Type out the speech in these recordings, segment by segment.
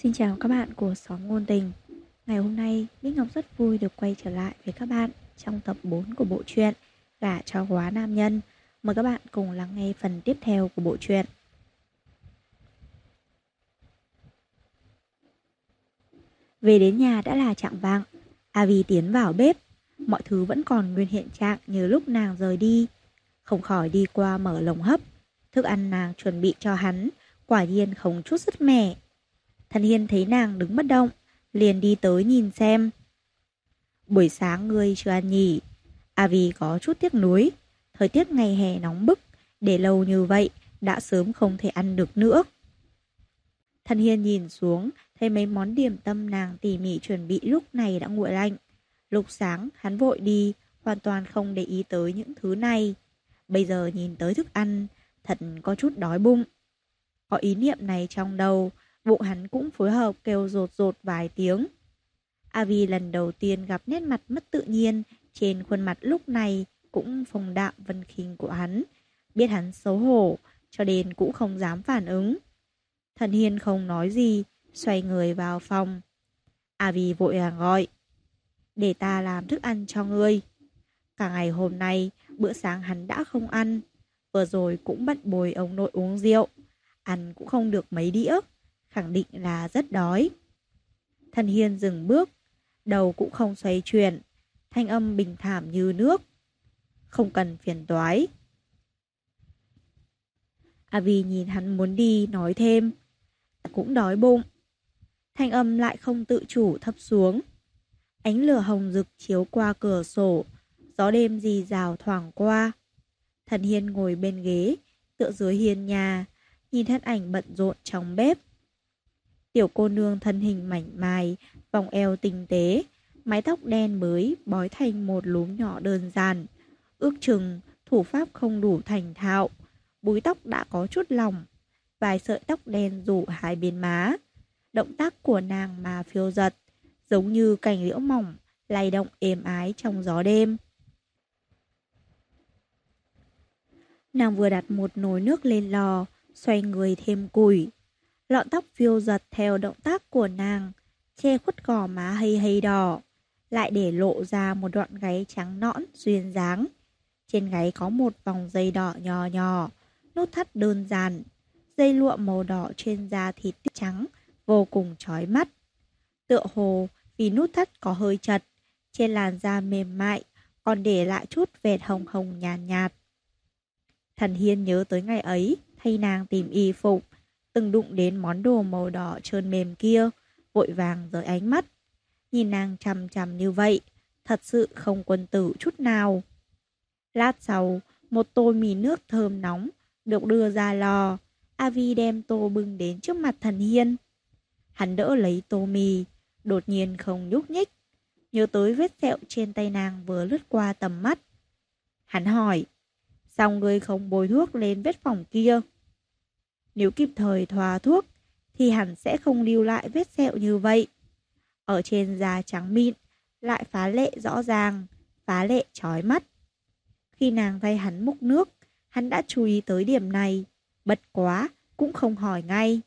Xin chào các bạn của Xóm Ngôn Tình. Ngày hôm nay, Bích Ngọc rất vui được quay trở lại với các bạn trong tập 4 của bộ truyện Gả cho quá nam nhân. Mời các bạn cùng lắng nghe phần tiếp theo của bộ truyện. Về đến nhà đã là chạng vạng, Avi tiến vào bếp. Mọi thứ vẫn còn nguyên hiện trạng như lúc nàng rời đi. Không khỏi đi qua mở lồng hấp. Thức ăn nàng chuẩn bị cho hắn, quả nhiên không chút sứt mẻ. Thần Hiên thấy nàng đứng bất động, liền đi tới nhìn xem. Buổi sáng ngươi chưa ăn nhỉ? Avi có chút tiếc nuối. Thời tiết ngày hè nóng bức, để lâu như vậy đã sớm không thể ăn được nữa. Thần Hiên nhìn xuống, thấy mấy món điểm tâm nàng tỉ mỉ chuẩn bị lúc này đã nguội lạnh. Lúc sáng hắn vội đi, hoàn toàn không để ý tới những thứ này. Bây giờ nhìn tới thức ăn, thật có chút đói bụng. Có ý niệm này trong đầu, bụng hắn cũng phối hợp kêu rột rột vài tiếng. Avi lần đầu tiên gặp nét mặt mất tự nhiên trên khuôn mặt lúc này cũng phồng đạm vân khinh của hắn. Biết hắn xấu hổ, cho nên cũng không dám phản ứng. Thần Hiên không nói gì, xoay người vào phòng. Avi vội vàng gọi. Để ta làm thức ăn cho ngươi. Cả ngày hôm nay, bữa sáng hắn đã không ăn. Vừa rồi cũng bận bồi ông nội uống rượu. Ăn cũng không được mấy đĩa. Khẳng định là rất đói. Thần Hiên dừng bước, đầu cũng không xoay chuyển, thanh âm bình thản như nước. Không cần phiền toái. Avi nhìn hắn muốn đi, nói thêm. Cũng đói bụng. Thanh âm lại không tự chủ thấp xuống. Ánh lửa hồng rực chiếu qua cửa sổ, gió đêm rì rào thoảng qua. Thần Hiên ngồi bên ghế, tựa dưới hiên nhà, nhìn thân ảnh bận rộn trong bếp. Tiểu cô nương thân hình mảnh mai, vòng eo tinh tế, mái tóc đen mới bói thành một lúm nhỏ đơn giản. Ước chừng thủ pháp không đủ thành thạo, búi tóc đã có chút lỏng, vài sợi tóc đen rủ hai bên má. Động tác của nàng mà phiêu giật, giống như cành liễu mỏng lay động êm ái trong gió đêm. Nàng vừa đặt một nồi nước lên lò, xoay người thêm củi. Lọn tóc phiêu giật theo động tác của nàng, che khuất gò má hay hay đỏ, lại để lộ ra một đoạn gáy trắng nõn duyên dáng. Trên gáy có một vòng dây đỏ nhỏ nhỏ, nút thắt đơn giản, dây lụa màu đỏ trên da thịt trắng, vô cùng chói mắt. Tựa hồ vì nút thắt có hơi chật, trên làn da mềm mại, còn để lại chút vệt hồng hồng nhàn nhạt. Thần Hiên nhớ tới ngày ấy, thay nàng tìm y phục, từng đụng đến món đồ màu đỏ trơn mềm kia, vội vàng rời ánh mắt. Nhìn nàng chằm chằm như vậy, thật sự không quân tử chút nào. Lát sau, một tô mì nước thơm nóng được đưa ra lò. Avi đem tô bưng đến trước mặt Thần Hiên. Hắn đỡ lấy tô mì, đột nhiên không nhúc nhích, nhớ tới vết sẹo trên tay nàng vừa lướt qua tầm mắt. Hắn hỏi, sao ngươi không bôi thuốc lên vết phỏng kia? Nếu kịp thời thoa thuốc thì hẳn sẽ không lưu lại vết sẹo như vậy. Ở trên da trắng mịn lại phá lệ rõ ràng, phá lệ chói mắt. Khi nàng thay hắn múc nước, hắn đã chú ý tới điểm này, bất quá cũng không hỏi ngay.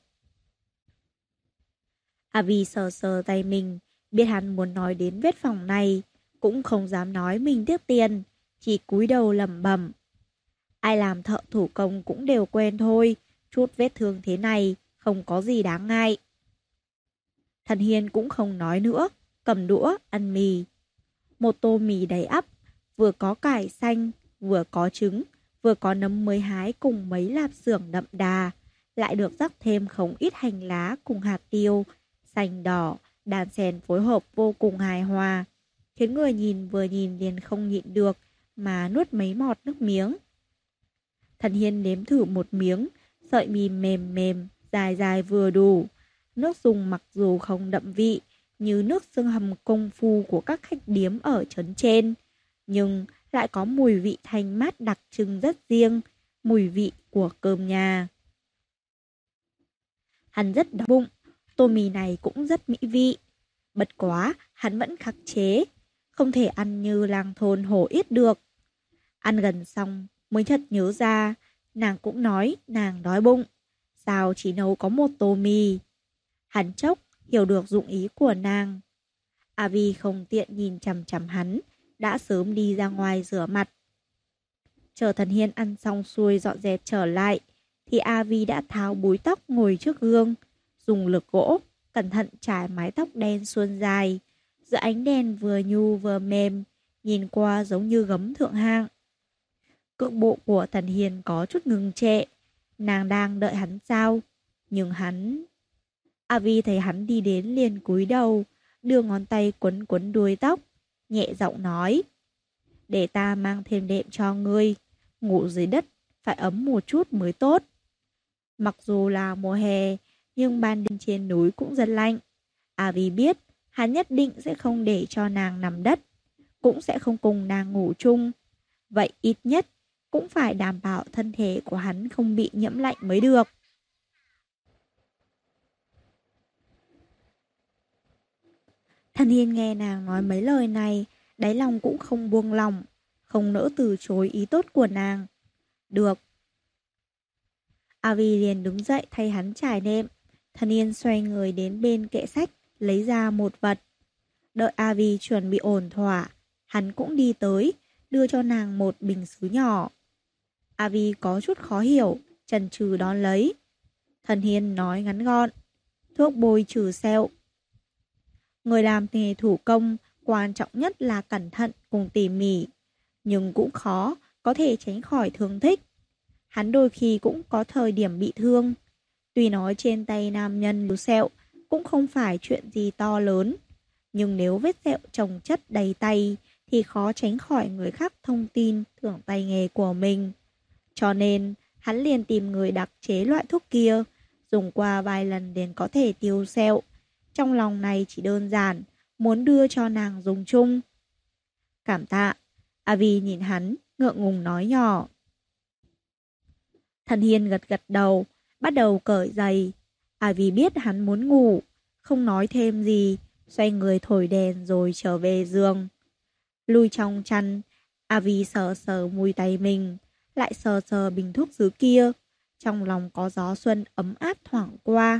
Avi sờ sờ tay mình, biết hắn muốn nói đến vết phỏng này, cũng không dám nói mình tiếc tiền, chỉ cúi đầu lẩm bẩm. Ai làm thợ thủ công cũng đều quen thôi, chút vết thương thế này không có gì đáng ngại. Thần Hiên cũng không nói nữa, cầm đũa ăn mì. Một tô mì đầy ắp, vừa có cải xanh, vừa có trứng, vừa có nấm mới hái cùng mấy lạp xưởng đậm đà, lại được rắc thêm không ít hành lá cùng hạt tiêu, xanh đỏ, đan xen phối hợp vô cùng hài hòa, khiến người nhìn vừa nhìn liền không nhịn được mà nuốt mấy mọt nước miếng. Thần Hiên nếm thử một miếng, sợi mì mềm mềm, dài dài vừa đủ. Nước dùng mặc dù không đậm vị như nước xương hầm công phu của các khách điếm ở trấn trên, nhưng lại có mùi vị thanh mát đặc trưng rất riêng, mùi vị của cơm nhà. Hắn rất đói bụng, tô mì này cũng rất mỹ vị. Bất quá, hắn vẫn khắc chế, không thể ăn như làng thôn hổ yết được. Ăn gần xong mới chợt nhớ ra, nàng cũng nói nàng đói bụng, sao chỉ nấu có một tô mì. Hắn chốc hiểu được dụng ý của nàng. Avi không tiện nhìn chằm chằm hắn, đã sớm đi ra ngoài rửa mặt. Chờ Thần Hiên ăn xong xuôi dọn dẹp trở lại, thì Avi đã tháo búi tóc ngồi trước gương, dùng lược gỗ, cẩn thận trải mái tóc đen suôn dài, giữa ánh đèn vừa nhu vừa mềm, nhìn qua giống như gấm thượng hạng. Cước bộ của Thần Hiên có chút ngừng trệ, nàng đang đợi hắn sao? Nhưng hắn... Avi thấy hắn đi đến liền cúi đầu, đưa ngón tay quấn quấn đuôi tóc, nhẹ giọng nói: để ta mang thêm đệm cho ngươi, ngủ dưới đất phải ấm một chút mới tốt. Mặc dù là mùa hè, nhưng ban đêm trên núi cũng rất lạnh. Avi biết hắn nhất định sẽ không để cho nàng nằm đất, cũng sẽ không cùng nàng ngủ chung. Vậy ít nhất cũng phải đảm bảo thân thể của hắn không bị nhiễm lạnh mới được. Thần Hiên nghe nàng nói mấy lời này, đáy lòng cũng không buông lòng, không nỡ từ chối ý tốt của nàng. Được. Avi liền đứng dậy thay hắn trải nệm. Thần Hiên xoay người đến bên kệ sách, lấy ra một vật. Đợi Avi chuẩn bị ổn thỏa, hắn cũng đi tới, đưa cho nàng một bình sứ nhỏ. Avi có chút khó hiểu, chần chừ đón lấy. Thần Hiên nói ngắn gọn: thuốc bôi trừ sẹo. Người làm nghề thủ công, quan trọng nhất là cẩn thận cùng tỉ mỉ, nhưng cũng khó có thể tránh khỏi thương tích. Hắn đôi khi cũng có thời điểm bị thương. Tuy nói trên tay nam nhân lưu sẹo cũng không phải chuyện gì to lớn, nhưng nếu vết sẹo chồng chất đầy tay thì khó tránh khỏi người khác thông tin thưởng tay nghề của mình. Cho nên hắn liền tìm người đặc chế loại thuốc kia, dùng qua vài lần liền có thể tiêu sẹo. Trong lòng này chỉ đơn giản muốn đưa cho nàng dùng chung. Cảm tạ. Avi nhìn hắn, ngượng ngùng nói nhỏ. Thần Hiên gật gật đầu, bắt đầu cởi giày. Avi biết hắn muốn ngủ, không nói thêm gì, xoay người thổi đèn rồi trở về giường. Lui trong chăn, Avi sờ sờ mùi tay mình, lại sờ sờ bình thuốc dưới kia. Trong lòng có gió xuân ấm áp thoảng qua.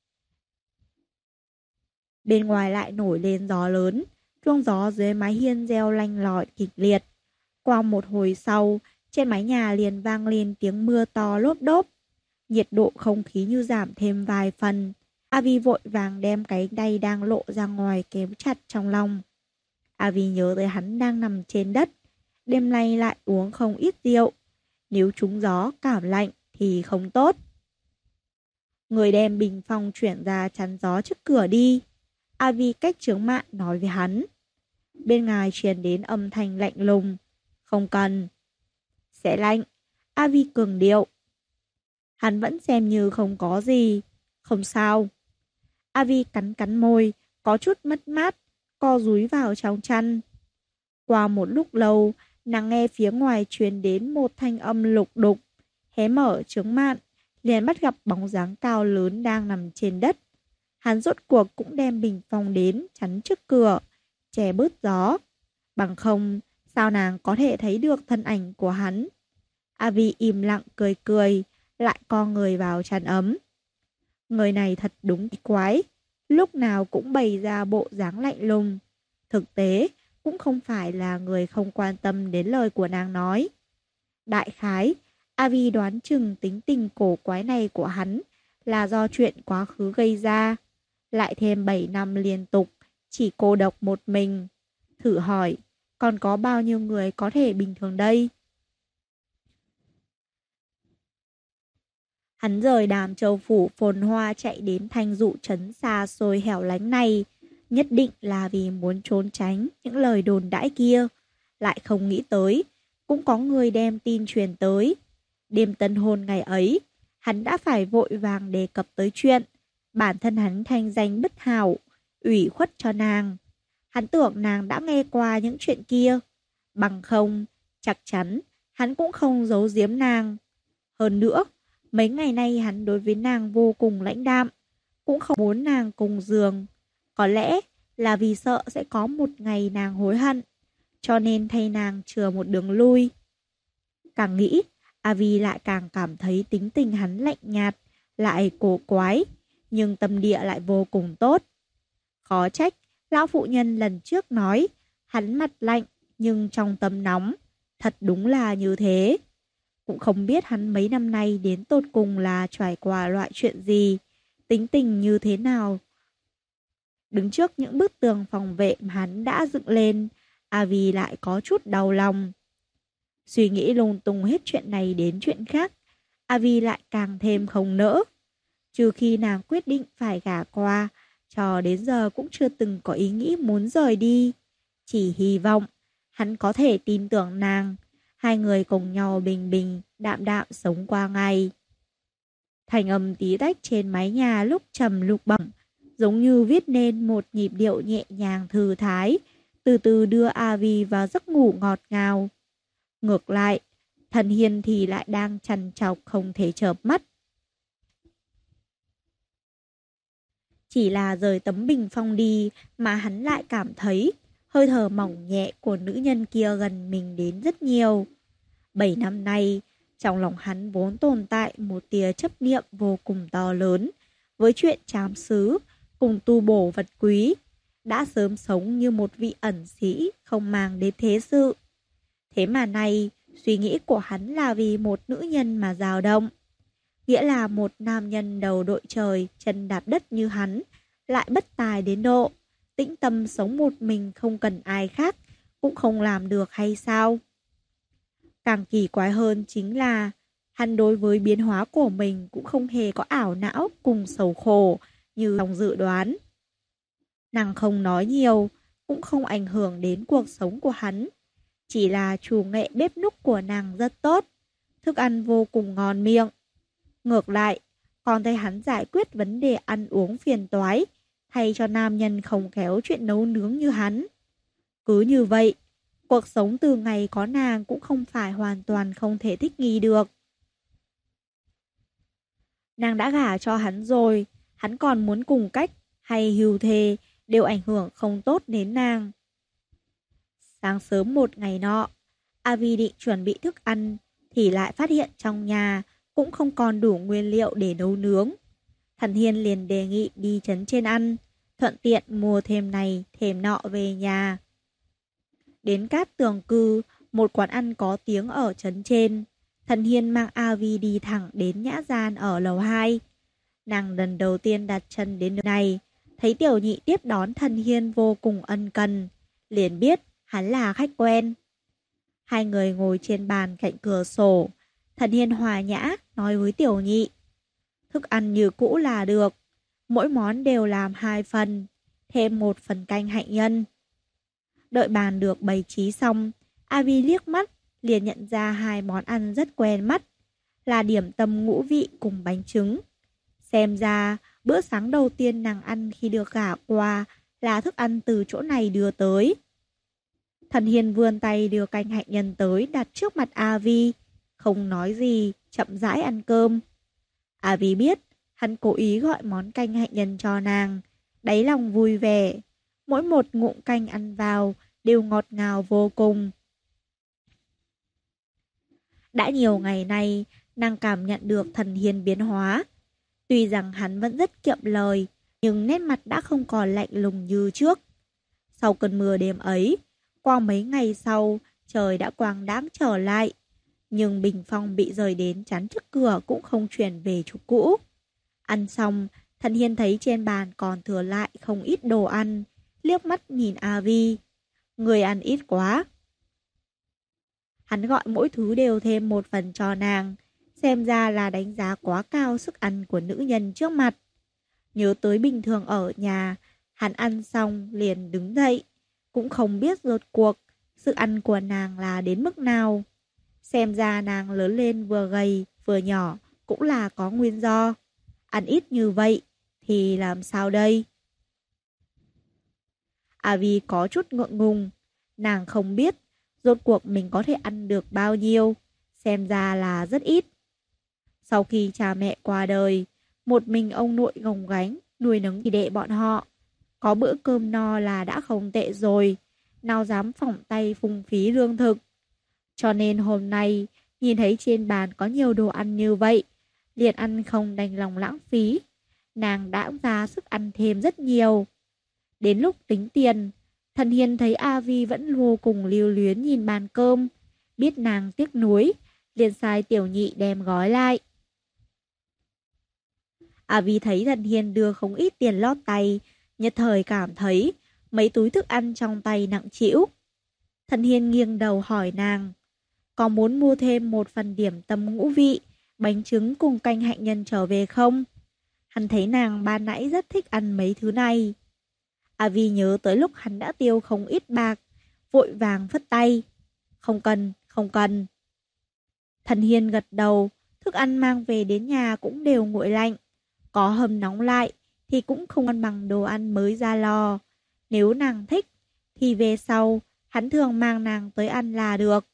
Bên ngoài lại nổi lên gió lớn, chuông gió dưới mái hiên reo lanh lỏi kịch liệt. Qua một hồi sau, trên mái nhà liền vang lên tiếng mưa to lốp đốp. Nhiệt độ không khí như giảm thêm vài phần. Avi vội vàng đem cái tay đang lộ ra ngoài kéo chặt trong lòng. Avi nhớ tới hắn đang nằm trên đất, đêm nay lại uống không ít rượu. Nếu trúng gió cảm lạnh thì không tốt. Người đem bình phong chuyển ra chắn gió trước cửa đi. Avi cách chướng mạn nói với hắn. Bên ngoài truyền đến âm thanh lạnh lùng. Không cần. Sẽ lạnh. Avi cường điệu. Hắn vẫn xem như không có gì. Không sao. Avi cắn cắn môi, có chút mất mát, co rúi vào trong chăn. Qua một lúc lâu, nàng nghe phía ngoài truyền đến một thanh âm lục đục. Hé mở chướng mạn, liền bắt gặp bóng dáng cao lớn đang nằm trên đất. Hắn rốt cuộc cũng đem bình phong đến chắn trước cửa, che bớt gió. Bằng không, sao nàng có thể thấy được thân ảnh của hắn? Avi im lặng cười cười, lại co người vào chăn ấm. Người này thật đúng kỳ quái, lúc nào cũng bày ra bộ dáng lạnh lùng. Thực tế, cũng không phải là người không quan tâm đến lời của nàng nói. Đại khái, Avi đoán chừng tính tình cổ quái này của hắn là do chuyện quá khứ gây ra. Lại thêm 7 năm liên tục, chỉ cô độc một mình. Thử hỏi, còn có bao nhiêu người có thể bình thường đây? Hắn rời Đàm Châu phủ phồn hoa chạy đến Thanh Dụ trấn xa xôi hẻo lánh này, nhất định là vì muốn trốn tránh những lời đồn đãi kia. Lại không nghĩ tới, cũng có người đem tin truyền tới. Đêm tân hôn ngày ấy, hắn đã phải vội vàng đề cập tới chuyện bản thân hắn thanh danh bất hảo, ủy khuất cho nàng. Hắn tưởng nàng đã nghe qua những chuyện kia. Bằng không, chắc chắn hắn cũng không giấu giếm nàng. Hơn nữa, mấy ngày nay hắn đối với nàng vô cùng lãnh đạm, cũng không muốn nàng cùng giường. Có lẽ là vì sợ sẽ có một ngày nàng hối hận, cho nên thay nàng chừa một đường lui. Càng nghĩ, Avi lại càng cảm thấy tính tình hắn lạnh nhạt, lại cổ quái, nhưng tâm địa lại vô cùng tốt. Khó trách, lão phụ nhân lần trước nói, hắn mặt lạnh nhưng trong tâm nóng. Thật đúng là như thế. Cũng không biết hắn mấy năm nay đến tột cùng là trải qua loại chuyện gì, tính tình như thế nào. Đứng trước những bức tường phòng vệ mà hắn đã dựng lên, Avi lại có chút đau lòng. Suy nghĩ lung tung hết chuyện này đến chuyện khác, Avi lại càng thêm không nỡ. Trừ khi nàng quyết định phải gả qua, cho đến giờ cũng chưa từng có ý nghĩ muốn rời đi. Chỉ hy vọng hắn có thể tin tưởng nàng, hai người cùng nhau bình bình, đạm đạm sống qua ngày. Thành âm tí tách trên mái nhà lúc trầm lúc bẩm, giống như viết nên một nhịp điệu nhẹ nhàng thư thái, từ từ đưa Avi vào giấc ngủ ngọt ngào. Ngược lại, Thần Hiên thì lại đang trằn trọc không thể chợp mắt. Chỉ là rời tấm bình phong đi mà hắn lại cảm thấy hơi thở mỏng nhẹ của nữ nhân kia gần mình đến rất nhiều. 7 năm nay, trong lòng hắn vốn tồn tại một tia chấp niệm vô cùng to lớn với chuyện trám xứ cùng tu bổ vật quý, đã sớm sống như một vị ẩn sĩ không mang đến thế sự. Thế mà nay, suy nghĩ của hắn là vì một nữ nhân mà dao động. Nghĩa là một nam nhân đầu đội trời, chân đạp đất như hắn, lại bất tài đến độ, tĩnh tâm sống một mình không cần ai khác, cũng không làm được hay sao? Càng kỳ quái hơn chính là, hắn đối với biến hóa của mình cũng không hề có ảo não cùng sầu khổ như lòng dự đoán. Nàng không nói nhiều, cũng không ảnh hưởng đến cuộc sống của hắn. Chỉ là chủ nghệ bếp núc của nàng rất tốt, thức ăn vô cùng ngon miệng. Ngược lại, còn thấy hắn giải quyết vấn đề ăn uống phiền toái, thay cho nam nhân không khéo chuyện nấu nướng như hắn. Cứ như vậy, cuộc sống từ ngày có nàng cũng không phải hoàn toàn không thể thích nghi được. Nàng đã gả cho hắn rồi, hắn còn muốn cùng cách hay hưu thề đều ảnh hưởng không tốt đến nàng. Sáng sớm một ngày nọ, Avi định chuẩn bị thức ăn thì lại phát hiện trong nhà cũng không còn đủ nguyên liệu để nấu nướng. Thần Hiên liền đề nghị đi trấn trên ăn, thuận tiện mua thêm này thêm nọ về nhà. Đến Cát Tường Cư, một quán ăn có tiếng ở trấn trên. Thần Hiên mang Avi đi thẳng đến nhã gian ở lầu 2. Nàng lần đầu tiên đặt chân đến nơi này, thấy tiểu nhị tiếp đón Thần Hiên vô cùng ân cần, liền biết hắn là khách quen. Hai người ngồi trên bàn cạnh cửa sổ, Thần Hiên hòa nhã nói với tiểu nhị: thức ăn như cũ là được, mỗi món đều làm 2 phần, thêm 1 phần canh hạnh nhân. Đợi bàn được bày trí xong, Avi liếc mắt liền nhận ra 2 món ăn rất quen mắt, là điểm tâm ngũ vị cùng bánh trứng. Xem ra, bữa sáng đầu tiên nàng ăn khi được gả qua là thức ăn từ chỗ này đưa tới. Thần Hiên vươn tay đưa canh hạnh nhân tới đặt trước mặt Avi, không nói gì, chậm rãi ăn cơm. Avi biết, hắn cố ý gọi món canh hạnh nhân cho nàng, đáy lòng vui vẻ. Mỗi một ngụm canh ăn vào đều ngọt ngào vô cùng. Đã nhiều ngày nay, nàng cảm nhận được Thần Hiên biến hóa. Tuy rằng hắn vẫn rất kiệm lời, nhưng nét mặt đã không còn lạnh lùng như trước. Sau cơn mưa đêm ấy, qua mấy ngày sau, trời đã quang đãng trở lại. Nhưng bình phong bị rời đến chắn trước cửa cũng không chuyển về chỗ cũ. Ăn xong, Thần Hiên thấy trên bàn còn thừa lại không ít đồ ăn, liếc mắt nhìn Avi. Người ăn ít quá. Hắn gọi mỗi thứ đều thêm 1 phần cho nàng, xem ra là đánh giá quá cao sức ăn của nữ nhân trước mặt. Nhớ tới bình thường ở nhà, hắn ăn xong liền đứng dậy, cũng không biết rốt cuộc sức ăn của nàng là đến mức nào. Xem ra nàng lớn lên vừa gầy vừa nhỏ cũng là có nguyên do. Ăn ít như vậy thì làm sao đây? Avi có chút ngượng ngùng, nàng không biết rốt cuộc mình có thể ăn được bao nhiêu, xem ra là rất ít. Sau khi cha mẹ qua đời, một mình ông nội gồng gánh nuôi nấng tỷ đệ bọn họ. Có bữa cơm no là đã không tệ rồi, nào dám phỏng tay phung phí lương thực. Cho nên hôm nay, nhìn thấy trên bàn có nhiều đồ ăn như vậy, liền ăn không đành lòng lãng phí. Nàng đã ra sức ăn thêm rất nhiều. Đến lúc tính tiền, Thần Hiên thấy A Vi vẫn vô cùng lưu luyến nhìn bàn cơm, biết nàng tiếc nuối, liền sai tiểu nhị đem gói lại. A Vi thấy Thần Hiên đưa không ít tiền lót tay, nhất thời cảm thấy mấy túi thức ăn trong tay nặng trĩu. Thần Hiên nghiêng đầu hỏi nàng, có muốn mua thêm một phần điểm tâm ngũ vị, bánh trứng cùng canh hạnh nhân trở về không? Hắn thấy nàng ban nãy rất thích ăn mấy thứ này. A Vi nhớ tới lúc hắn đã tiêu không ít bạc, vội vàng phất tay. Không cần, không cần. Thần Hiên gật đầu, thức ăn mang về đến nhà cũng đều nguội lạnh. Có hầm nóng lại thì cũng không ngon bằng đồ ăn mới ra lò. Nếu nàng thích thì về sau hắn thường mang nàng tới ăn là được.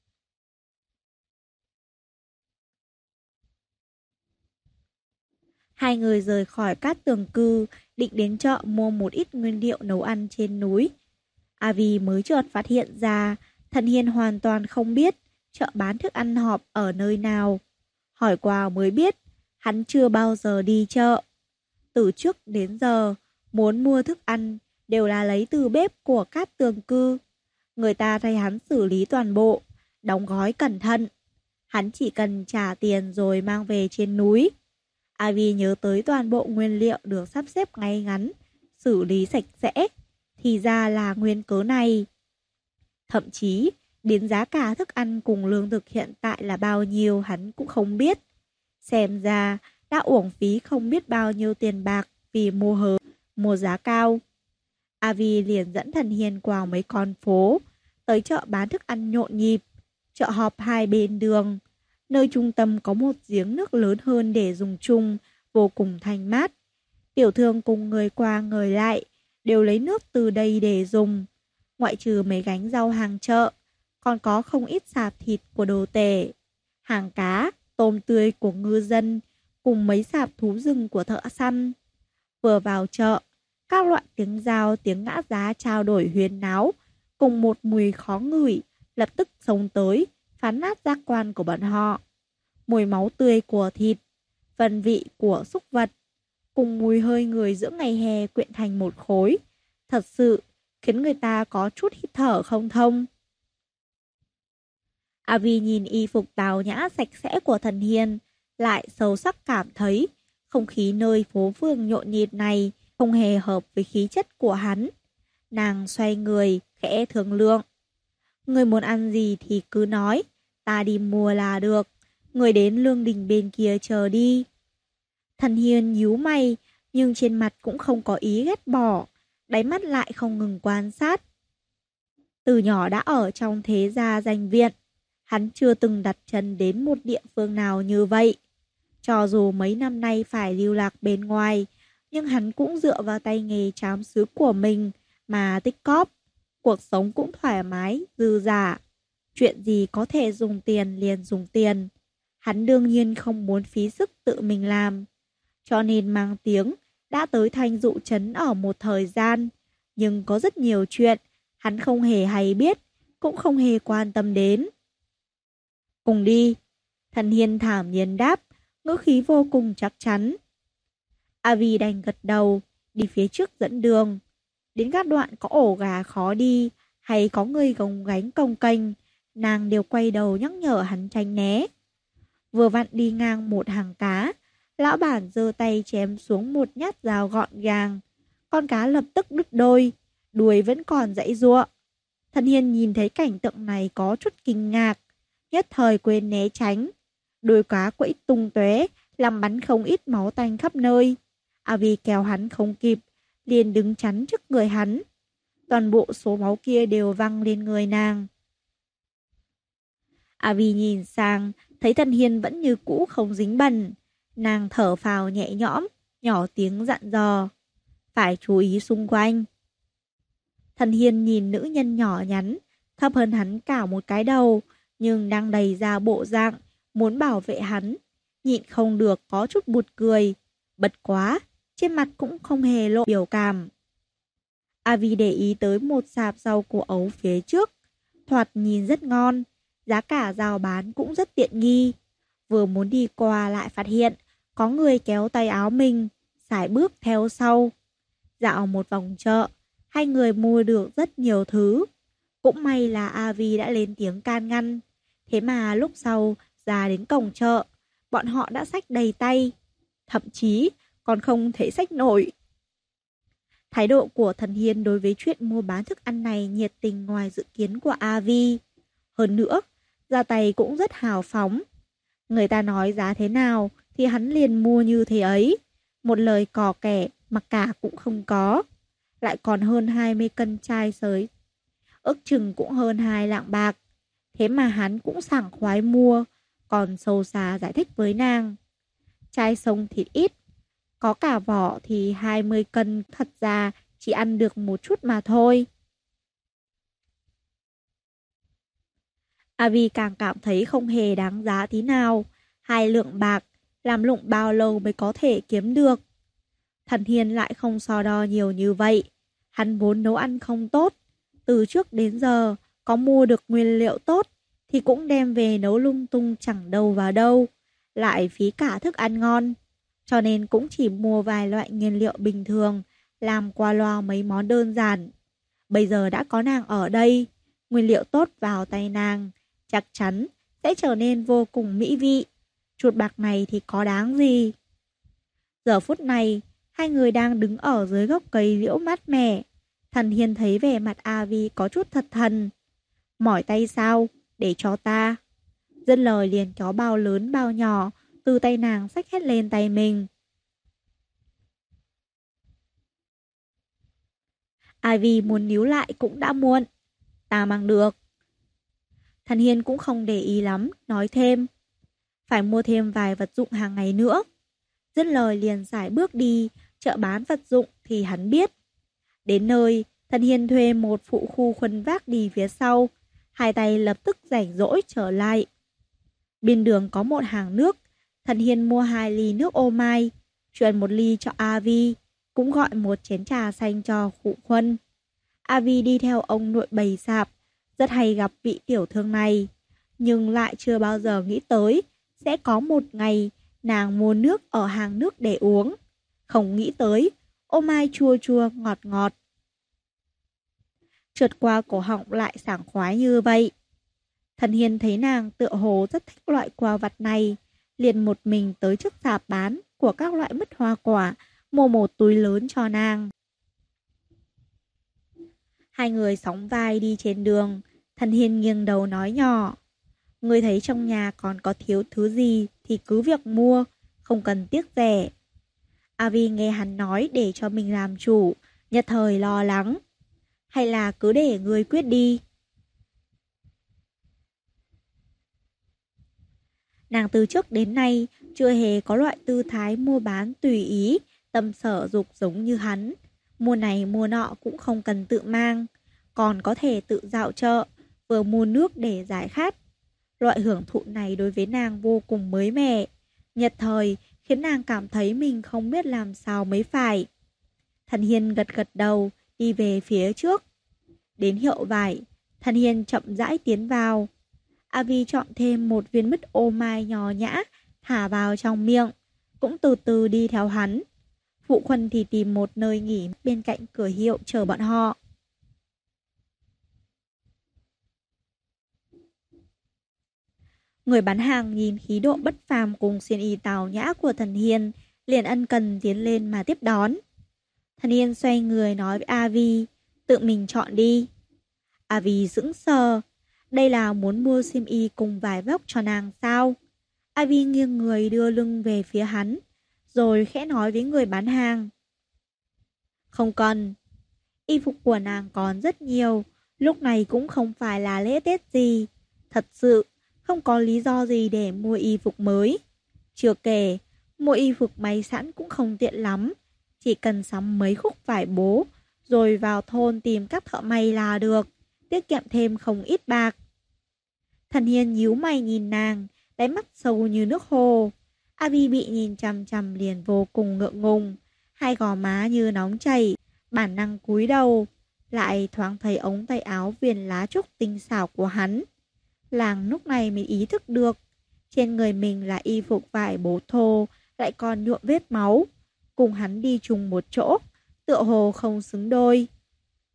Hai người rời khỏi Cát Tường Cư, định đến chợ mua một ít nguyên liệu nấu ăn trên núi. A Vi mới chợt phát hiện ra, Thần Hiên hoàn toàn không biết chợ bán thức ăn hộp ở nơi nào. Hỏi qua mới biết, hắn chưa bao giờ đi chợ. Từ trước đến giờ, muốn mua thức ăn đều là lấy từ bếp của Cát Tường Cư. Người ta thay hắn xử lý toàn bộ, đóng gói cẩn thận. Hắn chỉ cần trả tiền rồi mang về trên núi. A Vi nhớ tới toàn bộ nguyên liệu được sắp xếp ngay ngắn, xử lý sạch sẽ, thì ra là nguyên cớ này. Thậm chí, đến giá cả thức ăn cùng lương thực hiện tại là bao nhiêu hắn cũng không biết. Xem ra, đã uổng phí không biết bao nhiêu tiền bạc vì mua giá cao. A Vi liền dẫn Thần Hiên qua mấy con phố, tới chợ bán thức ăn nhộn nhịp, chợ họp hai bên đường. Nơi trung tâm có một giếng nước lớn hơn để dùng chung, vô cùng thanh mát. Tiểu thương cùng người qua người lại, đều lấy nước từ đây để dùng. Ngoại trừ mấy gánh rau hàng chợ, còn có không ít sạp thịt của đồ tể, hàng cá, tôm tươi của ngư dân, cùng mấy sạp thú rừng của thợ săn. Vừa vào chợ, các loại tiếng dao, tiếng ngã giá trao đổi huyên náo, cùng một mùi khó ngửi, lập tức xông tới, phán nát giác quan của bọn họ. Mùi máu tươi của thịt, phần vị của súc vật, cùng mùi hơi người giữa ngày hè quyện thành một khối, thật sự khiến người ta có chút hít thở không thông. A Vi nhìn y phục tào nhã sạch sẽ của Thần Hiên, lại sâu sắc cảm thấy không khí nơi phố phường nhộn nhịp này không hề hợp với khí chất của hắn. Nàng xoay người, khẽ thương lượng. Người muốn ăn gì thì cứ nói, ta đi mua là được. Người đến lương đình bên kia chờ đi. Thần Hiên nhíu mày, nhưng trên mặt cũng không có ý ghét bỏ, đáy mắt lại không ngừng quan sát. Từ nhỏ đã ở trong thế gia danh viện, hắn chưa từng đặt chân đến một địa phương nào như vậy. Cho dù mấy năm nay phải lưu lạc bên ngoài, nhưng hắn cũng dựa vào tay nghề trám sứ của mình mà tích cóp. Cuộc sống cũng thoải mái, dư dả. Chuyện gì có thể dùng tiền liền dùng tiền. Hắn đương nhiên không muốn phí sức tự mình làm. Cho nên mang tiếng đã tới Thanh Dụ Trấn ở một thời gian. Nhưng có rất nhiều chuyện hắn không hề hay biết, cũng không hề quan tâm đến. Cùng đi. Thần Hiên thản nhiên đáp, ngữ khí vô cùng chắc chắn. A Vi đành gật đầu, đi phía trước dẫn đường. Đến các đoạn có ổ gà khó đi, hay có người gồng gánh cồng kềnh, nàng đều quay đầu nhắc nhở hắn tránh né. Vừa vặn đi ngang một hàng cá, lão bản giơ tay chém xuống một nhát dao gọn gàng. Con cá lập tức đứt đôi, đuôi vẫn còn giãy giụa. Thần Hiên nhìn thấy cảnh tượng này có chút kinh ngạc, nhất thời quên né tránh. Đuôi cá quẫy tung tóe, làm bắn không ít máu tanh khắp nơi. A Vi kéo hắn không kịp, liền đứng chắn trước người hắn. Toàn bộ số máu kia đều văng lên người nàng. A Vi nhìn sang, thấy Thần Hiên vẫn như cũ không dính bẩn. Nàng thở phào nhẹ nhõm, nhỏ tiếng dặn dò. Phải chú ý xung quanh. Thần Hiên nhìn nữ nhân nhỏ nhắn, thấp hơn hắn cả một cái đầu, nhưng đang đầy ra bộ dạng, muốn bảo vệ hắn. Nhịn không được có chút buột cười. Bật quá, trên mặt cũng không hề lộ biểu cảm. A Vi để ý tới một sạp rau củ ấu phía trước. Thoạt nhìn rất ngon, giá cả rau bán cũng rất tiện nghi. Vừa muốn đi qua lại phát hiện có người kéo tay áo mình, sải bước theo sau. Dạo một vòng chợ, Hai người mua được rất nhiều thứ. Cũng may là Avi đã lên tiếng can ngăn. Thế mà lúc sau ra đến cổng chợ, bọn họ đã xách đầy tay. Thậm chí còn không thể xách nổi. Thái độ của thần Hiên đối với chuyện mua bán thức ăn này nhiệt tình ngoài dự kiến của Avi. Hơn nữa, ra tay cũng rất hào phóng. Người ta nói giá thế nào thì hắn liền mua như thế ấy. Một lời cò kẻ mà cả cũng không có. Lại còn hơn 20 cân chai sới. Ước chừng cũng hơn 2 lạng bạc. Thế mà hắn cũng sảng khoái mua. Còn sâu xa giải thích với nàng. Chai sông thịt ít. Có cả vỏ thì 20 cân thật ra chỉ ăn được một chút mà thôi. Avi càng cảm thấy không hề đáng giá tí nào. 2 lượng bạc, làm lụng bao lâu mới có thể kiếm được. Thần Hiên lại không so đo nhiều như vậy. Hắn vốn nấu ăn không tốt. Từ trước đến giờ, có mua được nguyên liệu tốt thì cũng đem về nấu lung tung chẳng đâu vào đâu. Lại phí cả thức ăn ngon. Cho nên cũng chỉ mua vài loại nguyên liệu bình thường, làm qua loa mấy món đơn giản. Bây giờ đã có nàng ở đây, nguyên liệu tốt vào tay nàng, chắc chắn sẽ trở nên vô cùng mỹ vị. Chuột bạc này thì có đáng gì. Giờ phút này, hai người đang đứng ở dưới gốc cây liễu mát mẻ. Thần Hiên thấy vẻ mặt Avi có chút thật thần. Mỏi tay sao, để cho ta. Dứt lời liền kéo bao lớn bao nhỏ, từ tay nàng xách hết lên tay mình. Ivy muốn níu lại cũng đã muộn. Ta mang được. Thần Hiên cũng không để ý lắm, nói thêm. Phải mua thêm vài vật dụng hàng ngày nữa. Dứt lời liền giải bước đi, chợ bán vật dụng thì hắn biết. Đến nơi, Thần Hiên thuê một phụ khu khuân vác đi phía sau. Hai tay lập tức rảnh rỗi trở lại. Bên đường có một hàng nước. Thần Hiên mua 2 ly nước ô mai, chuyển 1 ly cho Avi, cũng gọi một chén trà xanh cho phụ khuân. Avi đi theo ông nội bày sạp, rất hay gặp vị tiểu thương này, nhưng lại chưa bao giờ nghĩ tới sẽ có một ngày nàng mua nước ở hàng nước để uống. Không nghĩ tới, ô mai chua chua ngọt ngọt. Trượt qua cổ họng lại sảng khoái như vậy. Thần Hiên thấy nàng tựa hồ rất thích loại quà vặt này, liền một mình tới trước sạp bán của các loại mứt hoa quả, mua một túi lớn cho nàng. Hai người sóng vai đi trên đường, Thần Hiên nghiêng đầu nói nhỏ. Ngươi thấy trong nhà còn có thiếu thứ gì thì cứ việc mua, không cần tiếc rẻ. Avi nghe hắn nói để cho mình làm chủ, nhất thời lo lắng. Hay là cứ để ngươi quyết đi. Nàng từ trước đến nay chưa hề có loại tư thái mua bán tùy ý, tâm sở dục giống như hắn. Mua này mua nọ cũng không cần tự mang, còn có thể tự dạo chợ, vừa mua nước để giải khát. Loại hưởng thụ này đối với nàng vô cùng mới mẻ, nhất thời khiến nàng cảm thấy mình không biết làm sao mới phải. Thần Hiên gật gật đầu, đi về phía trước. Đến hiệu vải, Thần Hiên chậm rãi tiến vào. Avi chọn thêm một viên mứt ô mai nhỏ nhã, thả vào trong miệng, cũng từ từ đi theo hắn. Phụ Khuân thì tìm một nơi nghỉ bên cạnh cửa hiệu chờ bọn họ. Người bán hàng nhìn khí độ bất phàm cùng xiên y tào nhã của Thần Hiên, liền ân cần tiến lên mà tiếp đón. Thần Hiên xoay người nói với Avi, tự mình chọn đi. Avi sững sờ, đây là muốn mua xiêm y cùng vải vóc cho nàng sao? Avi nghiêng người đưa lưng về phía hắn, rồi khẽ nói với người bán hàng. Không cần, y phục của nàng còn rất nhiều, lúc này cũng không phải là lễ Tết gì. Thật sự, không có lý do gì để mua y phục mới. Chưa kể, mua y phục may sẵn cũng không tiện lắm. Chỉ cần sắm mấy khúc vải bố, rồi vào thôn tìm các thợ may là được, tiết kiệm thêm không ít bạc. Thần Hiên nhíu mày nhìn nàng, đáy mắt sâu như nước hồ. Avi bị nhìn chằm chằm liền vô cùng ngượng ngùng, hai gò má như nóng chảy, bản năng cúi đầu, lại thoáng thấy ống tay áo viền lá trúc tinh xảo của hắn. Làng lúc này mới ý thức được, trên người mình là y phục vải bố thô, lại còn nhuộm vết máu, cùng hắn đi chung một chỗ, tựa hồ không xứng đôi.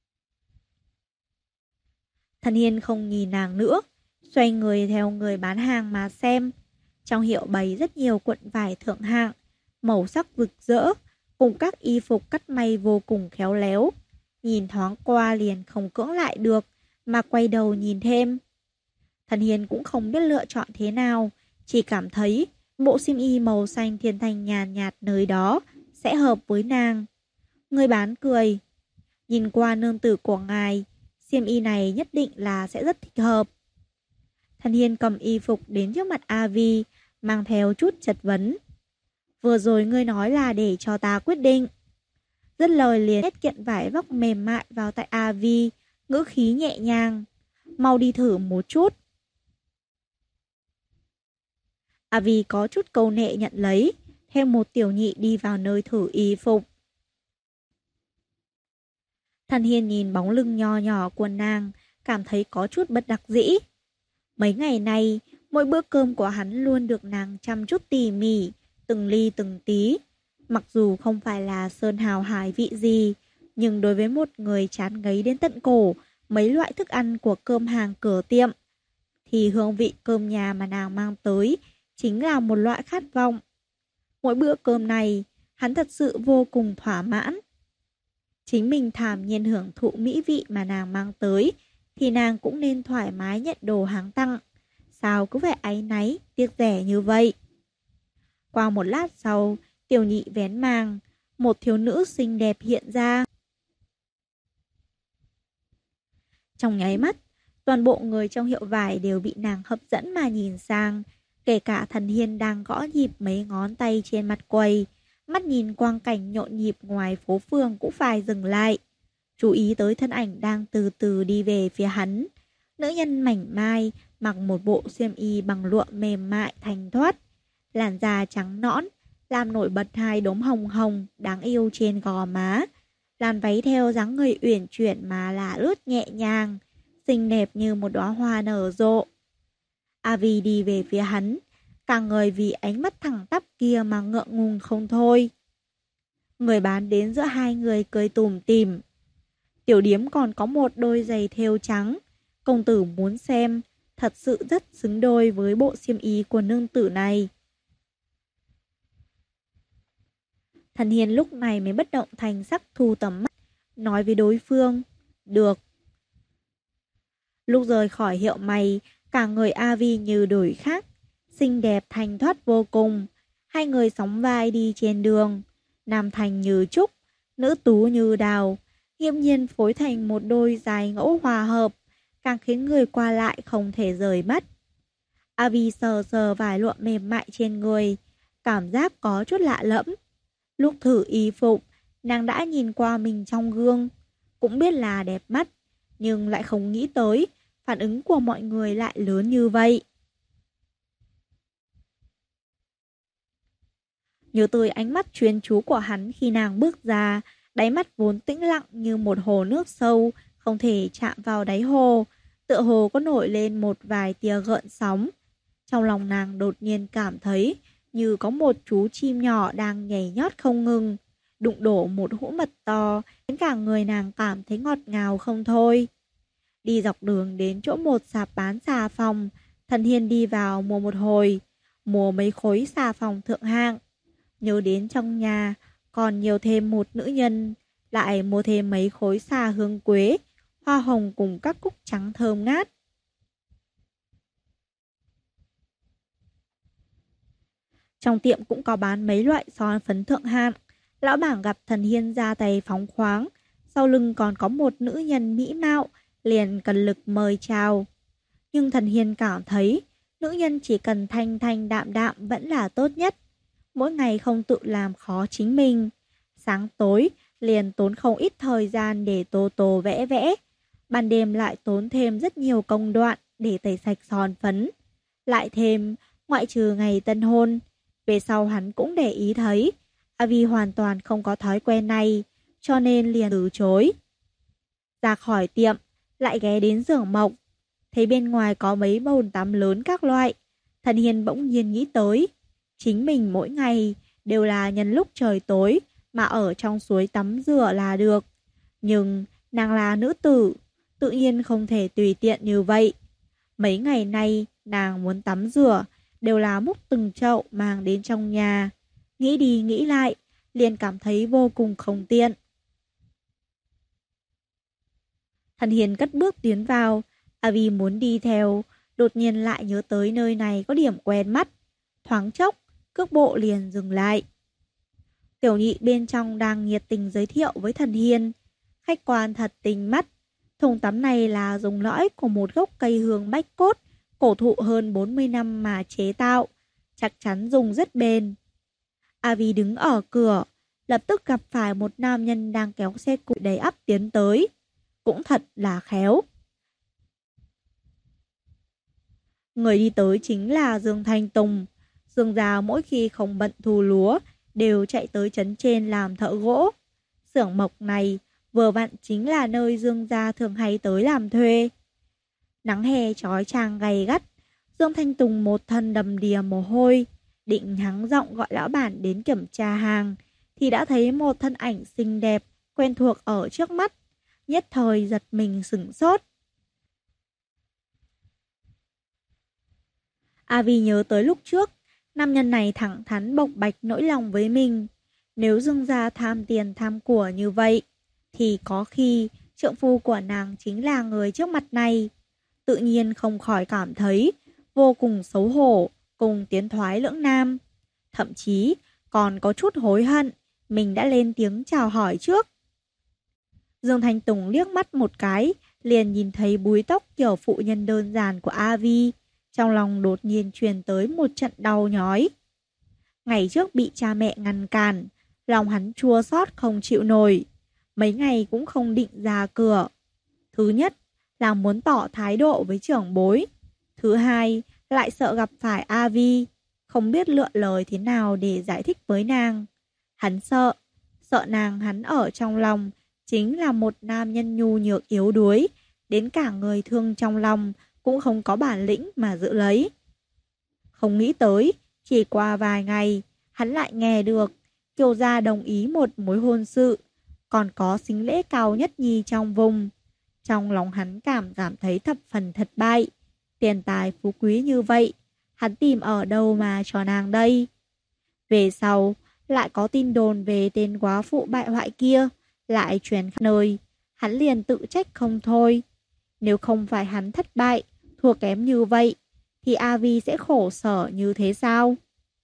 Thần Hiên không nhìn nàng nữa, xoay người theo người bán hàng mà xem. Trong hiệu bày rất nhiều cuộn vải thượng hạng, màu sắc rực rỡ, cùng các y phục cắt may vô cùng khéo léo. Nhìn thoáng qua liền không cưỡng lại được, mà quay đầu nhìn thêm. Thần Hiên cũng không biết lựa chọn thế nào, chỉ cảm thấy bộ xiêm y màu xanh thiên thanh nhàn nhạt nơi đó sẽ hợp với nàng. Người bán cười, nhìn qua nương tử của ngài, xiêm y này nhất định là sẽ rất thích hợp. Thần Hiên cầm y phục đến trước mặt A Vi, mang theo chút chật vấn. Vừa rồi ngươi nói là để cho ta quyết định. Dứt lời liền nhét kiện vải vóc mềm mại vào tay A Vi, ngữ khí nhẹ nhàng. Mau đi thử một chút. A Vi có chút câu nệ nhận lấy, theo một tiểu nhị đi vào nơi thử y phục. Thần Hiên nhìn bóng lưng nho nhỏ của nàng, cảm thấy có chút bất đắc dĩ. Mấy ngày nay, mỗi bữa cơm của hắn luôn được nàng chăm chút tỉ mỉ, từng ly từng tí. Mặc dù không phải là sơn hào hải vị gì, nhưng đối với một người chán ngấy đến tận cổ mấy loại thức ăn của cơm hàng cửa tiệm, thì hương vị cơm nhà mà nàng mang tới chính là một loại khát vọng. Mỗi bữa cơm này, hắn thật sự vô cùng thỏa mãn. Chính mình thản nhiên hưởng thụ mỹ vị mà nàng mang tới, thì nàng cũng nên thoải mái nhận đồ hắn tặng. Sao cứ phải áy náy, tiếc rẻ như vậy? Qua một lát sau, tiểu nhị vén màng, một thiếu nữ xinh đẹp hiện ra. Trong nháy mắt, toàn bộ người trong hiệu vải đều bị nàng hấp dẫn mà nhìn sang, kể cả Thần Hiên đang gõ nhịp mấy ngón tay trên mặt quầy, mắt nhìn quang cảnh nhộn nhịp ngoài phố phường cũng phải dừng lại, chú ý tới thân ảnh đang từ từ đi về phía hắn. Nữ nhân mảnh mai, mặc một bộ xiêm y bằng lụa mềm mại thanh thoát, làn da trắng nõn, làm nổi bật hai đốm hồng hồng đáng yêu trên gò má. Làn váy theo dáng người uyển chuyển mà là lướt nhẹ nhàng, xinh đẹp như một đóa hoa nở rộ. Avi đi về phía hắn, cả người vì ánh mắt thẳng tắp kia mà ngượng ngùng không thôi. Người bán đến giữa hai người cười tủm tỉm. Tiểu điếm còn có một đôi giày thêu trắng, công tử muốn xem, thật sự rất xứng đôi với bộ xiêm y của nương tử này. Thần Hiên lúc này mới bất động thành sắc thu tầm mắt, nói với đối phương, được. Lúc rời khỏi hiệu mày, cả người Avi như đổi khác, xinh đẹp thanh thoát vô cùng. Hai người sóng vai đi trên đường, nam thành như trúc, nữ tú như đào, nghiêm nhiên phối thành một đôi dài ngẫu hòa hợp, càng khiến người qua lại không thể rời mắt. Avi sờ sờ vải lụa mềm mại trên người, cảm giác có chút lạ lẫm. Lúc thử y phục, nàng đã nhìn qua mình trong gương, cũng biết là đẹp mắt, nhưng lại không nghĩ tới phản ứng của mọi người lại lớn như vậy. Nhớ tới ánh mắt chuyên chú của hắn khi nàng bước ra, đáy mắt vốn tĩnh lặng như một hồ nước sâu, không thể chạm vào đáy hồ, tựa hồ có nổi lên một vài tia gợn sóng. Trong lòng nàng đột nhiên cảm thấy như có một chú chim nhỏ đang nhảy nhót không ngừng, đụng đổ một hũ mật to, khiến cả người nàng cảm thấy ngọt ngào không thôi. Đi dọc đường đến chỗ một sạp bán xà phòng, Thần Hiên đi vào mua một hồi, mua mấy khối xà phòng thượng hạng. Nhớ đến trong nhà còn nhiều thêm một nữ nhân, lại mua thêm mấy khối xà hương quế, hoa hồng cùng các cúc trắng thơm ngát. Trong tiệm cũng có bán mấy loại son phấn thượng hạng. Lão bảng gặp Thần Hiên ra tay phóng khoáng, sau lưng còn có một nữ nhân mỹ mạo, liền cần lực mời chào. Nhưng Thần Hiên cảm thấy nữ nhân chỉ cần thanh thanh đạm đạm vẫn là tốt nhất. Mỗi ngày không tự làm khó chính mình. Sáng tối liền tốn không ít thời gian để tô tô vẽ vẽ. Ban đêm lại tốn thêm rất nhiều công đoạn để tẩy sạch son phấn. Lại thêm, ngoại trừ ngày tân hôn, về sau hắn cũng để ý thấy Avi hoàn toàn không có thói quen này, cho nên liền từ chối. Ra khỏi tiệm, lại ghé đến giường mộng, thấy bên ngoài có mấy bồn tắm lớn các loại. Thần Hiên bỗng nhiên nghĩ tới, chính mình mỗi ngày đều là nhân lúc trời tối mà ở trong suối tắm rửa là được. Nhưng nàng là nữ tử, tự nhiên không thể tùy tiện như vậy. Mấy ngày nay nàng muốn tắm rửa đều là múc từng chậu mang đến trong nhà. Nghĩ đi nghĩ lại, liền cảm thấy vô cùng không tiện. Thần Hiền cất bước tiến vào, Avi muốn đi theo, đột nhiên lại nhớ tới nơi này có điểm quen mắt. Thoáng chốc, cước bộ liền dừng lại. Tiểu nhị bên trong đang nhiệt tình giới thiệu với Thần Hiền. Khách quan thật tình mắt. Thùng tắm này là dùng lõi của một gốc cây hương bách cốt, cổ thụ hơn 40 năm mà chế tạo. Chắc chắn dùng rất bền. Avi đứng ở cửa, lập tức gặp phải một nam nhân đang kéo xe củi đầy ắp tiến tới. Cũng thật là khéo. Người đi tới chính là Dương Thanh Tùng. Dương gia mỗi khi không bận thu lúa đều chạy tới trấn trên làm thợ gỗ. Xưởng mộc này vừa vặn chính là nơi Dương gia thường hay tới làm thuê. Nắng hè chói chang gay gắt, Dương Thanh Tùng một thân đầm đìa mồ hôi, định hắng giọng gọi lão bản đến kiểm tra hàng, thì đã thấy một thân ảnh xinh đẹp quen thuộc ở trước mắt, nhất thời giật mình sửng sốt. Avi nhớ tới lúc trước, nam nhân này thẳng thắn bộc bạch nỗi lòng với mình. Nếu Dương gia tham tiền tham của như vậy, thì có khi trượng phu của nàng chính là người trước mặt này. Tự nhiên không khỏi cảm thấy vô cùng xấu hổ, cùng tiến thoái lưỡng nan. Thậm chí còn có chút hối hận, mình đã lên tiếng chào hỏi trước. Dương Thanh Tùng liếc mắt một cái, liền nhìn thấy búi tóc kiểu phụ nhân đơn giản của Avi. Trong lòng đột nhiên truyền tới một trận đau nhói. Ngày trước bị cha mẹ ngăn cản, lòng hắn chua xót không chịu nổi. Mấy ngày cũng không định ra cửa. Thứ nhất là muốn tỏ thái độ với trưởng bối. Thứ hai lại sợ gặp phải Avi, không biết lựa lời thế nào để giải thích với nàng. Hắn sợ nàng hắn ở trong lòng chính là một nam nhân nhu nhược yếu đuối, đến cả người thương trong lòng cũng không có bản lĩnh mà giữ lấy. Không nghĩ tới, chỉ qua vài ngày, hắn lại nghe được Kiều gia đồng ý một mối hôn sự, còn có sính lễ cao nhất nhì trong vùng. Trong lòng hắn cảm thấy thập phần thất bại. Tiền tài phú quý như vậy, hắn tìm ở đâu mà cho nàng đây? Về sau, lại có tin đồn về tên quá phụ bại hoại kia, lại truyền khắp nơi. Hắn liền tự trách không thôi. Nếu không phải hắn thất bại, thua kém như vậy, thì Avi sẽ khổ sở như thế sao?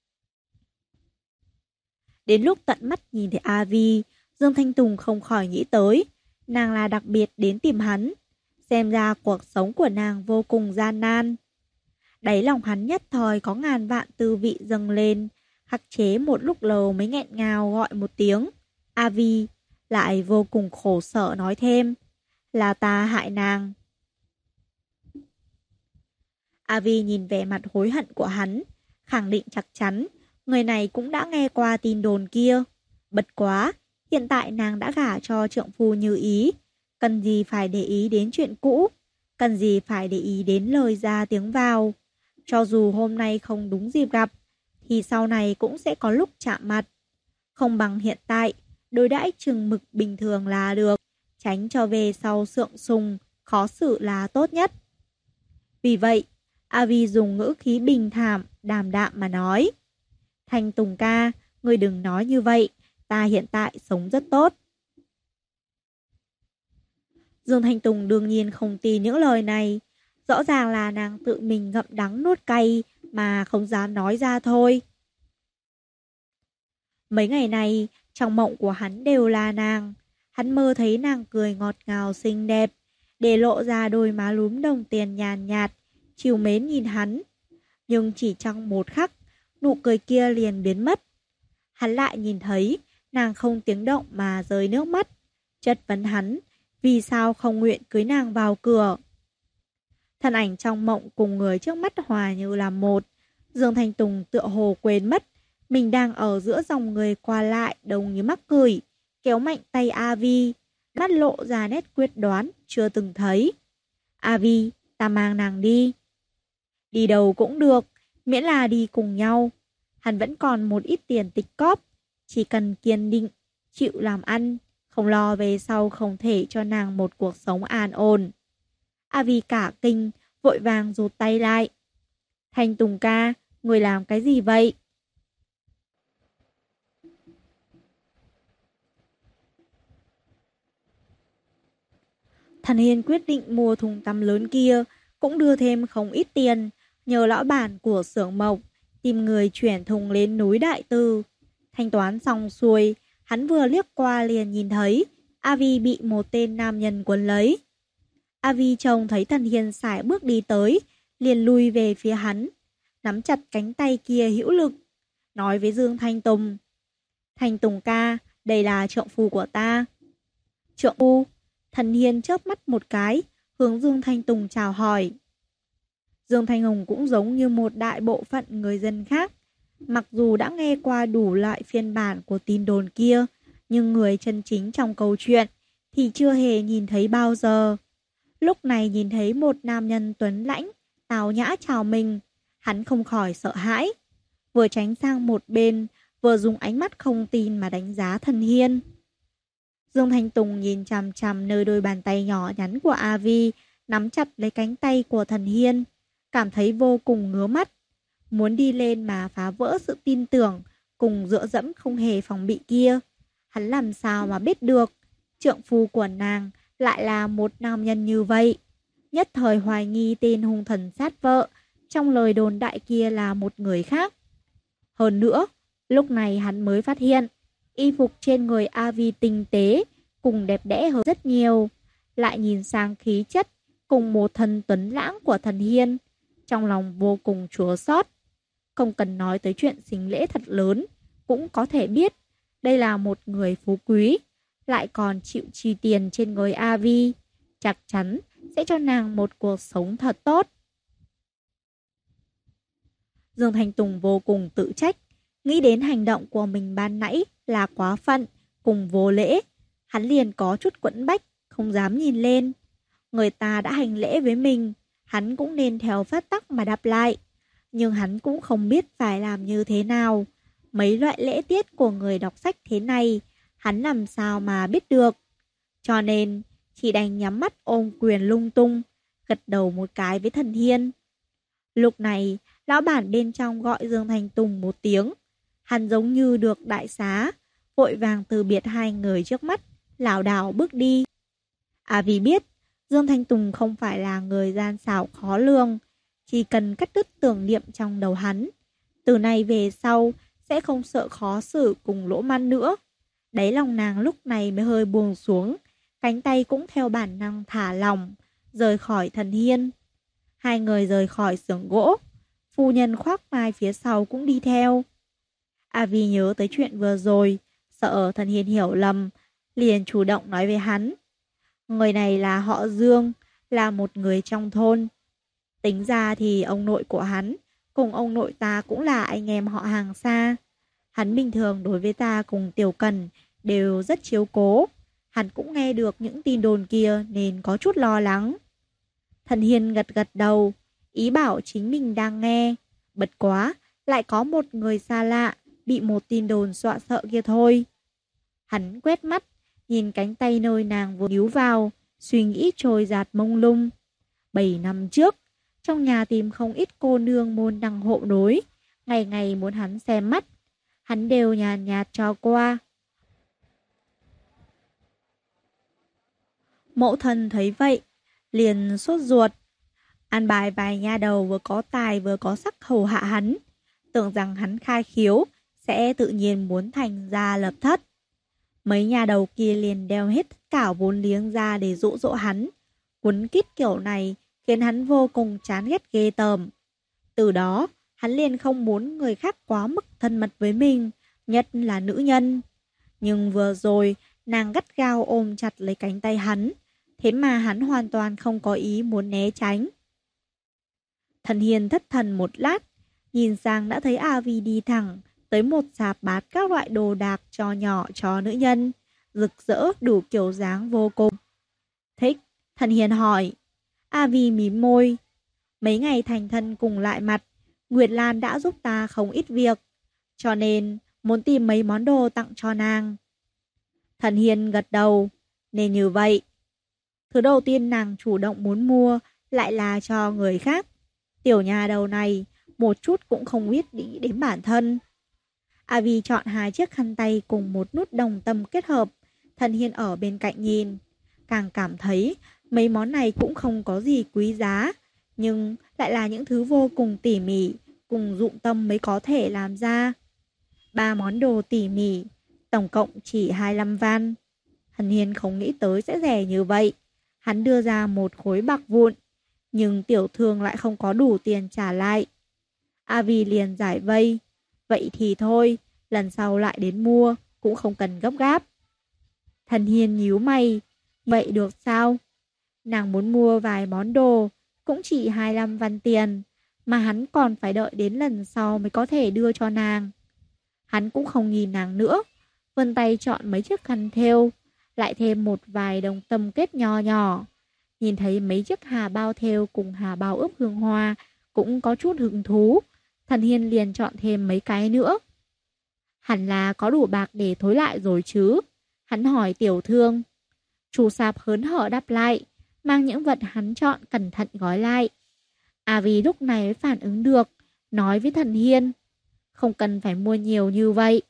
Đến lúc tận mắt nhìn thấy Avi, Dương Thanh Tùng không khỏi nghĩ tới, nàng là đặc biệt đến tìm hắn. Xem ra cuộc sống của nàng vô cùng gian nan. Đáy lòng hắn nhất thời có ngàn vạn tư vị dâng lên, khắc chế một lúc lâu mới nghẹn ngào gọi một tiếng Avi, lại vô cùng khổ sở nói thêm, là ta hại nàng. Avi nhìn vẻ mặt hối hận của hắn, khẳng định chắc chắn người này cũng đã nghe qua tin đồn kia. Bật quá, hiện tại nàng đã gả cho trượng phu như ý, cần gì phải để ý đến chuyện cũ, cần gì phải để ý đến lời ra tiếng vào. Cho dù hôm nay không đúng dịp gặp, thì sau này cũng sẽ có lúc chạm mặt. Không bằng hiện tại, đối đãi chừng mực bình thường là được, tránh cho về sau sượng sùng, khó xử là tốt nhất. Vì vậy, Avi dùng ngữ khí bình thản, đàm đạm mà nói, Thanh Tùng ca, ngươi đừng nói như vậy, ta hiện tại sống rất tốt. Dương Thanh Tùng đương nhiên không tin những lời này. Rõ ràng là nàng tự mình ngậm đắng nuốt cay mà không dám nói ra thôi. Mấy ngày này, trong mộng của hắn đều là nàng. Hắn mơ thấy nàng cười ngọt ngào xinh đẹp, để lộ ra đôi má lúm đồng tiền nhàn nhạt, trìu mến nhìn hắn. Nhưng chỉ trong một khắc, nụ cười kia liền biến mất. Hắn lại nhìn thấy nàng không tiếng động mà rơi nước mắt, chất vấn hắn vì sao không nguyện cưới nàng vào cửa. Thân ảnh trong mộng cùng người trước mắt hòa như là một. Dương Thanh Tùng tựa hồ quên mất mình đang ở giữa dòng người qua lại đông như mắc cười, kéo mạnh tay Avi, mắt lộ ra nét quyết đoán chưa từng thấy. Avi, ta mang nàng đi. Đi đâu cũng được, miễn là đi cùng nhau. Hắn vẫn còn một ít tiền tích cóp, chỉ cần kiên định, chịu làm ăn, không lo về sau không thể cho nàng một cuộc sống an ổn. A Vi cả kinh, vội vàng rụt tay lại. Thanh Tùng ca, người làm cái gì vậy? Thần Hiên quyết định mua thùng tắm lớn kia, cũng đưa thêm không ít tiền, nhờ lão bản của xưởng mộc, tìm người chuyển thùng lên núi Đại Từ. Thanh toán xong xuôi, hắn vừa liếc qua liền nhìn thấy, A Vi bị một tên nam nhân quấn lấy. A Vi trông thấy Thần Hiên sải bước đi tới, liền lui về phía hắn, nắm chặt cánh tay kia hữu lực, nói với Dương Thanh Tùng. Thanh Tùng ca, đây là trượng phu của ta. Trượng phu? Thần Hiên chớp mắt một cái, hướng Dương Thanh Tùng chào hỏi. Dương Thanh Hùng cũng giống như một đại bộ phận người dân khác. Mặc dù đã nghe qua đủ loại phiên bản của tin đồn kia, nhưng người chân chính trong câu chuyện thì chưa hề nhìn thấy bao giờ. Lúc này nhìn thấy một nam nhân tuấn lãnh, tào nhã chào mình, hắn không khỏi sợ hãi. Vừa tránh sang một bên, vừa dùng ánh mắt không tin mà đánh giá Thần Hiên. Dương Thanh Tùng nhìn chằm chằm nơi đôi bàn tay nhỏ nhắn của A Vi, nắm chặt lấy cánh tay của Thần Hiên, cảm thấy vô cùng ngứa mắt. Muốn đi lên mà phá vỡ sự tin tưởng cùng dựa dẫm không hề phòng bị kia. Hắn làm sao mà biết được trượng phu của nàng lại là một nam nhân như vậy. Nhất thời hoài nghi tên hung thần sát vợ trong lời đồn đại kia là một người khác. Hơn nữa, lúc này hắn mới phát hiện y phục trên người A Vi tinh tế cùng đẹp đẽ hơn rất nhiều. Lại nhìn sang khí chất cùng một thân tuấn lãng của Thần Hiên, trong lòng vô cùng chua xót. Không cần nói tới chuyện xính lễ thật lớn, cũng có thể biết đây là một người phú quý, lại còn chịu chi tiền trên người A Vi, chắc chắn sẽ cho nàng một cuộc sống thật tốt. Dương Thanh Tùng vô cùng tự trách, nghĩ đến hành động của mình ban nãy là quá phận cùng vô lễ, hắn liền có chút quẫn bách, không dám nhìn lên. Người ta đã hành lễ với mình, hắn cũng nên theo phép tắc mà đáp lại. Nhưng hắn cũng không biết phải làm như thế nào. Mấy loại lễ tiết của người đọc sách thế này, hắn làm sao mà biết được. Cho nên, chỉ đành nhắm mắt ôm quyền lung tung, gật đầu một cái với Thần Hiên. Lúc này, lão bản bên trong gọi Dương Thanh Tùng một tiếng. Hắn giống như được đại xá, vội vàng từ biệt hai người trước mắt, lảo đảo bước đi. Vì biết, Dương Thanh Tùng không phải là người gian xảo khó lường, chỉ cần cắt đứt tưởng niệm trong đầu hắn. Từ nay về sau, sẽ không sợ khó xử cùng lỗ man nữa. Đáy lòng nàng lúc này mới hơi buông xuống, cánh tay cũng theo bản năng thả lỏng, rời khỏi Thần Hiên. Hai người rời khỏi xưởng gỗ, phu nhân khoác vai phía sau cũng đi theo. Vi nhớ tới chuyện vừa rồi, sợ Thần Hiên hiểu lầm, liền chủ động nói với hắn. Người này là họ Dương, là một người trong thôn. Tính ra thì ông nội của hắn cùng ông nội ta cũng là anh em họ hàng xa. Hắn bình thường đối với ta cùng Tiểu Cần đều rất chiếu cố. Hắn cũng nghe được những tin đồn kia nên có chút lo lắng. Thần Hiên gật gật đầu, ý bảo chính mình đang nghe. Bật quá, lại có một người xa lạ bị một tin đồn dọa sợ kia thôi. Hắn quét mắt, nhìn cánh tay nơi nàng vừa níu vào, suy nghĩ trôi dạt mông lung. 7 năm trước, trong nhà tìm không ít cô nương môn đăng hộ đối, ngày ngày muốn hắn xem mắt, hắn đều nhàn nhạt cho qua. Mẫu thân thấy vậy, liền sốt ruột, an bài vài nha đầu vừa có tài vừa có sắc hầu hạ hắn, tưởng rằng hắn khai khiếu sẽ tự nhiên muốn thành gia lập thất. Mấy nhà đầu kia liền đeo hết tất cả vốn liếng ra để dụ dỗ hắn. Quấn quýt kiểu này khiến hắn vô cùng chán ghét ghê tởm. Từ đó, hắn liền không muốn người khác quá mức thân mật với mình, nhất là nữ nhân. Nhưng vừa rồi, nàng gắt gao ôm chặt lấy cánh tay hắn, thế mà hắn hoàn toàn không có ý muốn né tránh. Thần Hiên thất thần một lát, nhìn sang đã thấy Vi đi thẳng tới một sạp bát các loại đồ đạc cho nhỏ cho nữ nhân, rực rỡ đủ kiểu dáng vô cùng. Thích, Thần Hiên hỏi. Vi mím môi. Mấy ngày thành thân cùng lại mặt, Nguyệt Lan đã giúp ta không ít việc, cho nên muốn tìm mấy món đồ tặng cho nàng. Thần Hiên gật đầu. Nên như vậy. Thứ đầu tiên nàng chủ động muốn mua lại là cho người khác. Tiểu nhà đầu này một chút cũng không biết nghĩ đến bản thân. Avi chọn hai chiếc khăn tay cùng một nút đồng tâm kết hợp. Thần Hiên ở bên cạnh nhìn, càng cảm thấy mấy món này cũng không có gì quý giá, nhưng lại là những thứ vô cùng tỉ mỉ, cùng dụng tâm mới có thể làm ra. Ba món đồ tỉ mỉ, tổng cộng chỉ 25 van. Thần Hiên không nghĩ tới sẽ rẻ như vậy. Hắn đưa ra một khối bạc vụn, nhưng tiểu thương lại không có đủ tiền trả lại. Avi liền giải vây. Vậy thì thôi, lần sau lại đến mua, cũng không cần gấp gáp. Thần Hiên nhíu mày. Vậy được sao? Nàng muốn mua vài món đồ, cũng chỉ 25 văn tiền, mà hắn còn phải đợi đến lần sau mới có thể đưa cho nàng. Hắn cũng không nhìn nàng nữa, vươn tay chọn mấy chiếc khăn thêu, lại thêm một vài đồng tâm kết nho nhỏ. Nhìn thấy mấy chiếc hà bao thêu cùng hà bao ướp hương hoa, cũng có chút hứng thú. Thần Hiên liền chọn thêm mấy cái nữa. Hẳn là có đủ bạc để thối lại rồi chứ? Hắn hỏi tiểu thương. Chủ sạp hớn hở đáp lại, mang những vật hắn chọn cẩn thận gói lại. Avi lúc này mới phản ứng được, nói với Thần Hiên. Không cần phải mua nhiều như vậy.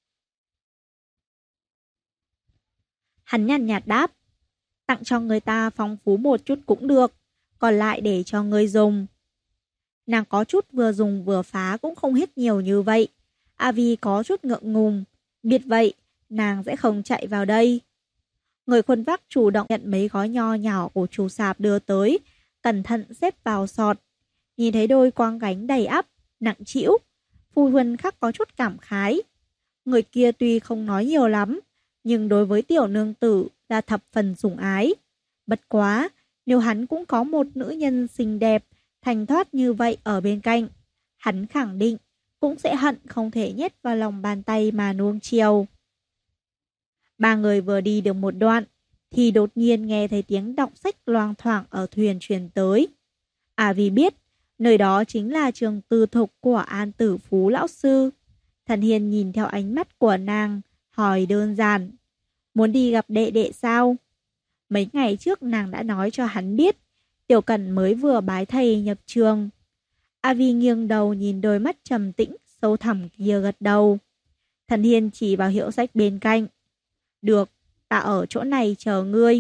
Hắn nhàn nhạt đáp. Tặng cho người ta phong phú một chút cũng được, còn lại để cho người dùng. Nàng có chút vừa dùng vừa phá cũng không hết nhiều như vậy. Avi có chút ngượng ngùng. Biết vậy, nàng sẽ không chạy vào đây. Người khuân vác chủ động nhận mấy gói nho nhỏ của chủ sạp đưa tới, cẩn thận xếp vào sọt. Nhìn thấy đôi quang gánh đầy ắp, nặng trĩu, Phu Huân khắc có chút cảm khái. Người kia tuy không nói nhiều lắm, nhưng đối với tiểu nương tử là thập phần sủng ái. Bất quá, nếu hắn cũng có một nữ nhân xinh đẹp, thanh thoát như vậy ở bên cạnh, hắn khẳng định cũng sẽ hận không thể nhét vào lòng bàn tay mà nuông chiều. Ba người vừa đi được một đoạn, thì đột nhiên nghe thấy tiếng đọc sách loang thoảng ở thuyền truyền tới. Vì biết, nơi đó chính là trường tư thục của An Tử Phú lão sư. Thần Hiên nhìn theo ánh mắt của nàng, hỏi đơn giản. Muốn đi gặp đệ đệ sao? Mấy ngày trước nàng đã nói cho hắn biết, Tiểu Cần mới vừa bái thầy nhập trường. Avi nghiêng đầu nhìn đôi mắt trầm tĩnh, sâu thẳm kia gật đầu. Thần Hiên chỉ vào hiệu sách bên cạnh. Được, ta ở chỗ này chờ ngươi.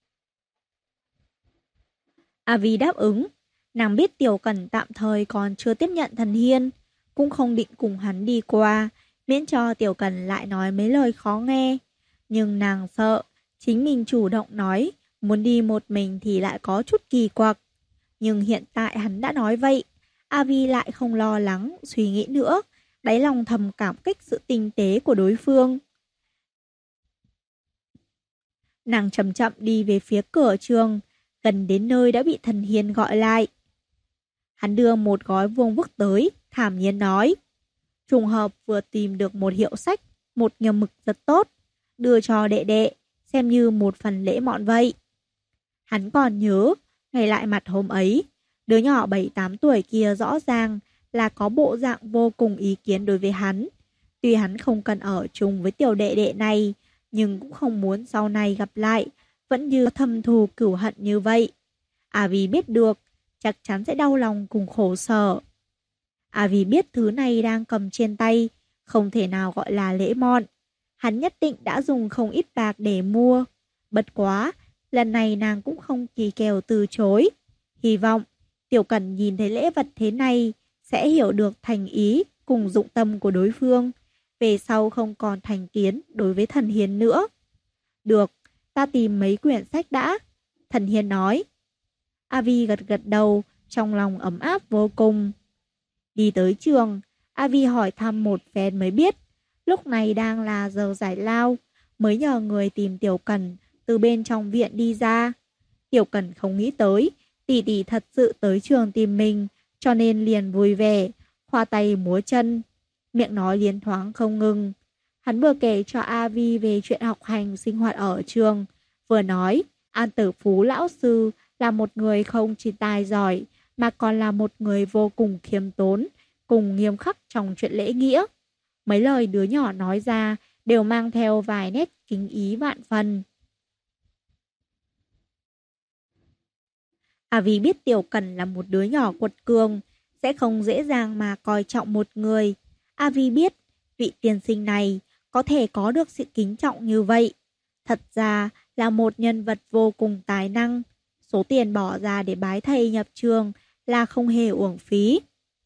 Avi đáp ứng. Nàng biết Tiểu Cần tạm thời còn chưa tiếp nhận Thần Hiên, cũng không định cùng hắn đi qua, miễn cho Tiểu Cần lại nói mấy lời khó nghe. Nhưng nàng sợ, chính mình chủ động nói, muốn đi một mình thì lại có chút kỳ quặc. Nhưng hiện tại hắn đã nói vậy, Avi lại không lo lắng, suy nghĩ nữa, đáy lòng thầm cảm kích sự tinh tế của đối phương. Nàng chậm chậm đi về phía cửa trường, gần đến nơi đã bị Thần Hiên gọi lại. Hắn đưa một gói vuông vức tới, thản nhiên nói. Trùng hợp vừa tìm được một hiệu sách, một nghiên mực rất tốt, đưa cho đệ đệ, xem như một phần lễ mọn vậy. Hắn còn nhớ, ngày lại mặt hôm ấy, đứa nhỏ 7-8 tuổi kia rõ ràng là có bộ dạng vô cùng ý kiến đối với hắn. Tuy hắn không cần ở chung với tiểu đệ đệ này, nhưng cũng không muốn sau này gặp lại, vẫn như thầm thù cửu hận như vậy. Vì biết được, chắc chắn sẽ đau lòng cùng khổ sở. Vì biết thứ này đang cầm trên tay, không thể nào gọi là lễ mọn. Hắn nhất định đã dùng không ít bạc để mua. Bất quá, lần này nàng cũng không kỳ kèo từ chối. Hy vọng, Tiểu Cần nhìn thấy lễ vật thế này, sẽ hiểu được thành ý cùng dụng tâm của đối phương. Về sau không còn thành kiến đối với Thần Hiên nữa. Được, ta tìm mấy quyển sách đã. Thần Hiên nói. Avi gật gật đầu, trong lòng ấm áp vô cùng. Đi tới trường, Avi hỏi thăm một phen mới biết, lúc này đang là giờ giải lao, mới nhờ người tìm Tiểu Cần từ bên trong viện đi ra. Tiểu Cần không nghĩ tới, tỷ tỷ thật sự tới trường tìm mình, cho nên liền vui vẻ, khoa tay múa chân, miệng nói liên thoáng không ngừng. Hắn vừa kể cho Avi về chuyện học hành sinh hoạt ở trường, vừa nói An Tử Phú lão sư là một người không chỉ tài giỏi, mà còn là một người vô cùng khiêm tốn, cùng nghiêm khắc trong chuyện lễ nghĩa. Mấy lời đứa nhỏ nói ra đều mang theo vài nét kính ý vạn phần. Vì biết Tiểu Cần là một đứa nhỏ quật cường, sẽ không dễ dàng mà coi trọng một người. Vì biết vị tiên sinh này có thể có được sự kính trọng như vậy. Thật ra là một nhân vật vô cùng tài năng. Số tiền bỏ ra để bái thầy nhập trường là không hề uổng phí.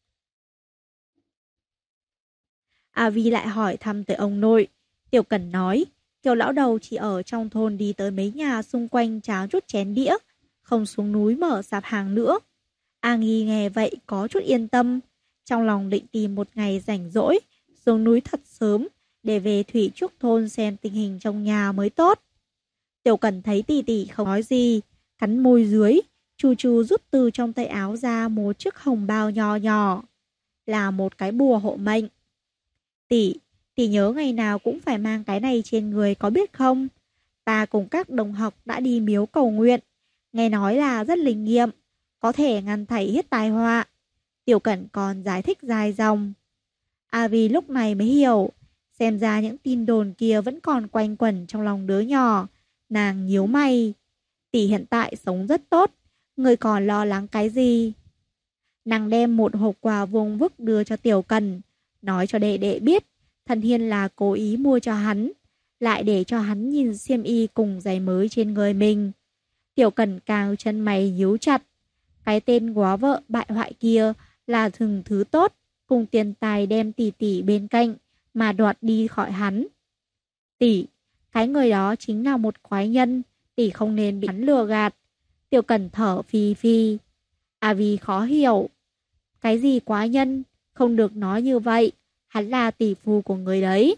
Vi lại hỏi thăm tới ông nội. Tiểu Cần nói, Kiều lão đầu chỉ ở trong thôn đi tới mấy nhà xung quanh cháo chút chén đĩa, không xuống núi mở sạp hàng nữa. Nghi nghe vậy có chút yên tâm, trong lòng định tìm một ngày rảnh rỗi, xuống núi thật sớm để về Thủy Trúc thôn xem tình hình trong nhà mới tốt. Tiểu Cần thấy tỷ tỷ không nói gì, cắn môi dưới, chu chu rút từ trong tay áo ra một chiếc hồng bao nhỏ nhỏ, là một cái bùa hộ mệnh. Tỷ nhớ ngày nào cũng phải mang cái này trên người có biết không? Ta cùng các đồng học đã đi miếu cầu nguyện, nghe nói là rất linh nghiệm, có thể ngăn thảy hết tai họa. Tiểu Cẩn còn giải thích dài dòng. Vi lúc này mới hiểu, xem ra những tin đồn kia vẫn còn quanh quẩn trong lòng đứa nhỏ. Nàng nhíu mày. Tỷ hiện tại sống rất tốt, người còn lo lắng cái gì? Nàng đem một hộp quà vuông vức đưa cho Tiểu Cần, nói cho đệ đệ biết Thần Hiên là cố ý mua cho hắn, lại để cho hắn nhìn xiêm y cùng giày mới trên người mình. Tiểu Cần càng chân mày nhíu chặt. Cái tên góa vợ bại hoại kia là thường thứ tốt, cùng tiền tài đem tỷ tỷ bên cạnh mà đoạt đi khỏi hắn. Tỷ, cái người đó chính là một quái nhân, tỷ không nên bị hắn lừa gạt. Tiểu Cần thở phì phì. Vì khó hiểu. Cái gì quái nhân, không được nói như vậy, hắn là tỷ phu của người đấy.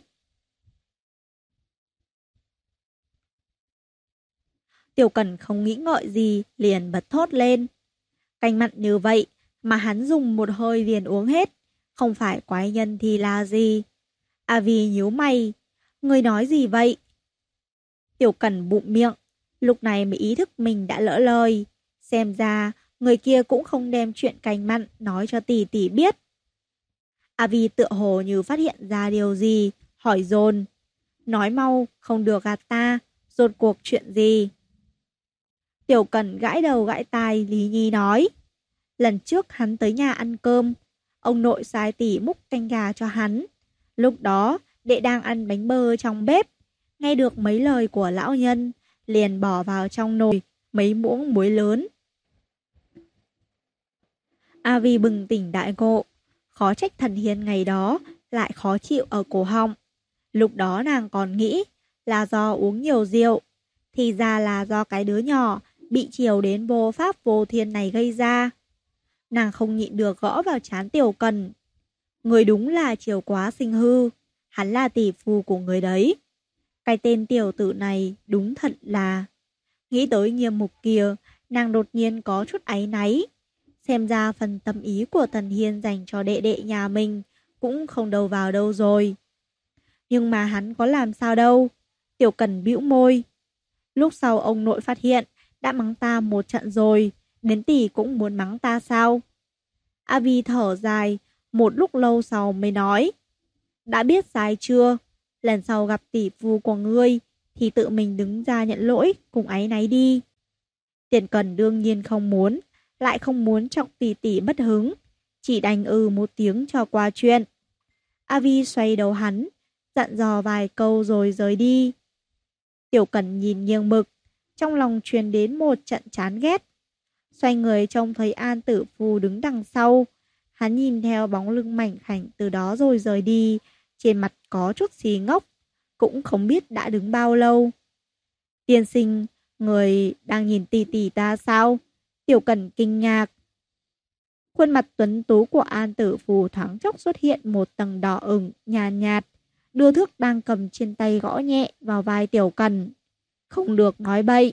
Tiểu Cần không nghĩ ngợi gì, liền bật thốt lên. Canh mặn như vậy mà hắn dùng một hơi liền uống hết, không phải quái nhân thì là gì? Vi nhíu mày, người nói gì vậy? Tiểu Cần bụm miệng, lúc này mới ý thức mình đã lỡ lời. Xem ra người kia cũng không đem chuyện canh mặn nói cho tỷ tỷ biết. Vi tựa hồ như phát hiện ra điều gì, hỏi dồn. Nói mau, không được gạt ta, rốt cuộc chuyện gì? Tiểu Cần gãi đầu gãi tai, Lý Nhi nói. Lần trước hắn tới nhà ăn cơm, ông nội sai tỷ múc canh gà cho hắn. Lúc đó, đệ đang ăn bánh bơ trong bếp, nghe được mấy lời của lão nhân, liền bỏ vào trong nồi mấy muỗng muối lớn. Vi bừng tỉnh đại ngộ, khó trách Thần Hiên ngày đó lại khó chịu ở cổ họng. Lúc đó nàng còn nghĩ là do uống nhiều rượu, thì ra là do cái đứa nhỏ bị chiều đến vô pháp vô thiên này gây ra. Nàng không nhịn được gõ vào trán Tiểu Cần. Người đúng là chiều quá sinh hư, hắn là tỷ phu của người đấy. Cái tên tiểu tử này đúng thật là... Nghĩ tới Nghiêm Mục kia, nàng đột nhiên có chút áy náy. Xem ra phần tâm ý của Thần Hiên dành cho đệ đệ nhà mình cũng không đâu vào đâu rồi. Nhưng mà hắn có làm sao đâu. Tiểu Cần bĩu môi. Lúc sau ông nội phát hiện, đã mắng ta một trận rồi, đến tỷ cũng muốn mắng ta sao? Vi thở dài, một lúc lâu sau mới nói. Đã biết sai chưa? Lần sau gặp tỷ phu của ngươi, thì tự mình đứng ra nhận lỗi, cùng áy náy đi. Tiền Cần đương nhiên không muốn, lại không muốn trọng tỷ tỷ mất hứng, chỉ đành một tiếng cho qua chuyện. Vi xoay đầu hắn, dặn dò vài câu rồi rời đi. Tiểu Cần nhìn nghiêng mực, trong lòng truyền đến một trận chán ghét. Xoay người trông thấy An Tử Phu đứng đằng sau. Hắn nhìn theo bóng lưng mảnh khảnh từ đó rồi rời đi, trên mặt có chút xì ngốc, cũng không biết đã đứng bao lâu. Tiên sinh, người đang nhìn tỷ tỷ ta sao? Tiểu Cần kinh ngạc. Khuôn mặt tuấn tú của An Tử Phu thoáng chốc xuất hiện một tầng đỏ ửng nhàn nhạt, đưa thước đang cầm trên tay gõ nhẹ vào vai Tiểu Cần. Không được nói bậy.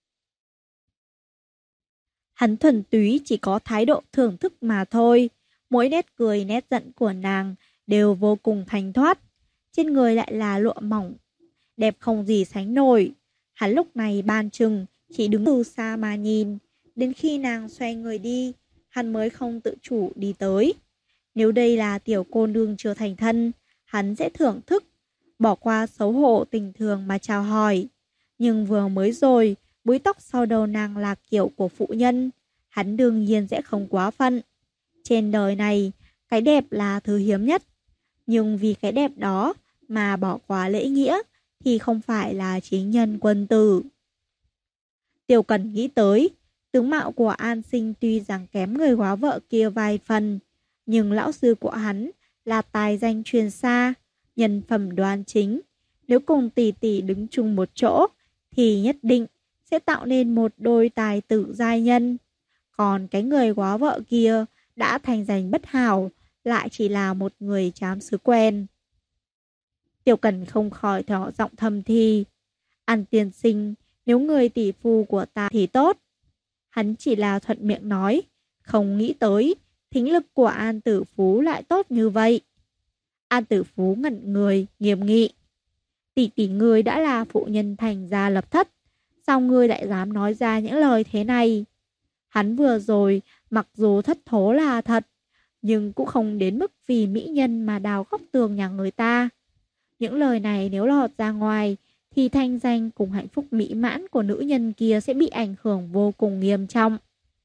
Hắn thuần túy chỉ có thái độ thưởng thức mà thôi. Mỗi nét cười nét giận của nàng đều vô cùng thanh thoát. Trên người lại là lụa mỏng, đẹp không gì sánh nổi. Hắn lúc này ban chừng chỉ đứng từ xa mà nhìn. Đến khi nàng xoay người đi, hắn mới không tự chủ đi tới. Nếu đây là tiểu cô nương chưa thành thân, hắn sẽ thưởng thức, bỏ qua xấu hổ tình thường mà chào hỏi. Nhưng vừa mới rồi, búi tóc sau đầu nàng là kiểu của phụ nhân. hắn đương nhiên sẽ không quá phận. Trên đời này, cái đẹp là thứ hiếm nhất. Nhưng vì cái đẹp đó mà bỏ qua lễ nghĩa thì không phải là chính nhân quân tử. Tiêu Cần nghĩ tới, tướng mạo của An Sinh tuy rằng kém người góa vợ kia vài phần, nhưng lão sư của hắn là tài danh truyền xa, nhân phẩm đoan chính. Nếu cùng tỷ tỷ đứng chung một chỗ thì nhất định sẽ tạo nên một đôi tài tử giai nhân. Còn cái người góa vợ kia đã thành danh bất hảo, lại chỉ là một người chám xứ quen. Tiểu Cần không khỏi thở giọng thầm thì, An tiên sinh, nếu người tỷ phu của ta thì tốt. Hắn chỉ là thuận miệng nói, không nghĩ tới thính lực của An Tử Phú lại tốt như vậy. An Tử Phú ngẩn người, nghiêm nghị. Tỷ tỷ ngươi đã là phụ nhân thành gia lập thất, sao ngươi lại dám nói ra những lời thế này? Hắn vừa rồi, mặc dù thất thố là thật, nhưng cũng không đến mức vì mỹ nhân mà đào góc tường nhà người ta. Những lời này nếu lọt ra ngoài, thì thanh danh cùng hạnh phúc mỹ mãn của nữ nhân kia sẽ bị ảnh hưởng vô cùng nghiêm trọng.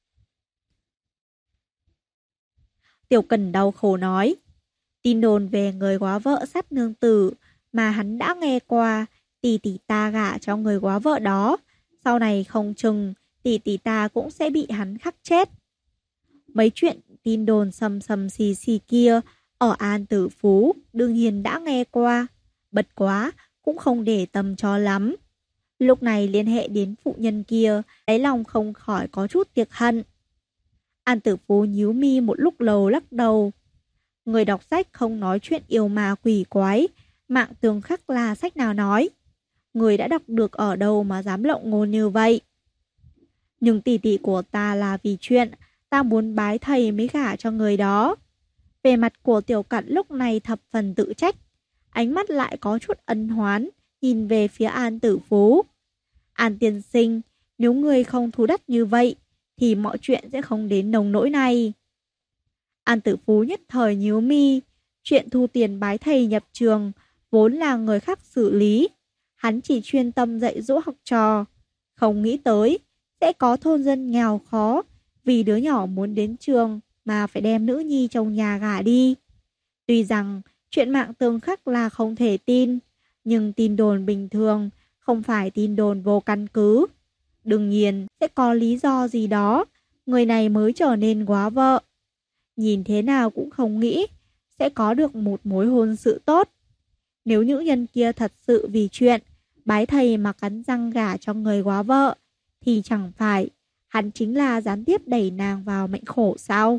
Tiểu Cần đau khổ nói, tin đồn về người góa vợ sát nương tử mà hắn đã nghe qua, tỷ tỷ ta gả cho người góa vợ đó, sau này không chừng tỷ tỷ ta cũng sẽ bị hắn khắc chết. Mấy chuyện tin đồn sầm sầm xì xì kia ở An Tử Phú đương nhiên đã nghe qua, bất quá cũng không để tâm cho lắm. Lúc này liên hệ đến phụ nhân kia, đáy lòng không khỏi có chút tiệc hận. An Tử Phú nhíu mi một lúc lâu lắc đầu. Người đọc sách không nói chuyện yêu ma quỷ quái, mạng tường khắc là sách nào nói. Người đã đọc được ở đâu mà dám lộng ngôn như vậy? Nhưng tỷ tỷ của ta là vì chuyện ta muốn bái thầy mới gả cho người đó. Về mặt của Tiểu Cận lúc này thập phần tự trách, ánh mắt lại có chút ân hoán, nhìn về phía An Tử Phú. An tiên sinh, nếu người không thù đắt như vậy, thì mọi chuyện sẽ không đến nông nỗi này. An Tử Phú nhất thời nhíu mi, chuyện thu tiền bái thầy nhập trường vốn là người khác xử lý. Hắn chỉ chuyên tâm dạy dỗ học trò, không nghĩ tới sẽ có thôn dân nghèo khó vì đứa nhỏ muốn đến trường mà phải đem nữ nhi trong nhà gả đi. Tuy rằng chuyện mạng tường khắc là không thể tin, nhưng tin đồn bình thường không phải tin đồn vô căn cứ. Đương nhiên sẽ có lý do gì đó người này mới trở nên góa vợ. Nhìn thế nào cũng không nghĩ sẽ có được một mối hôn sự tốt. Nếu nữ nhân kia thật sự vì chuyện bái thầy mà cắn răng gả cho người góa vợ, thì chẳng phải hắn chính là gián tiếp đẩy nàng vào mệnh khổ sao?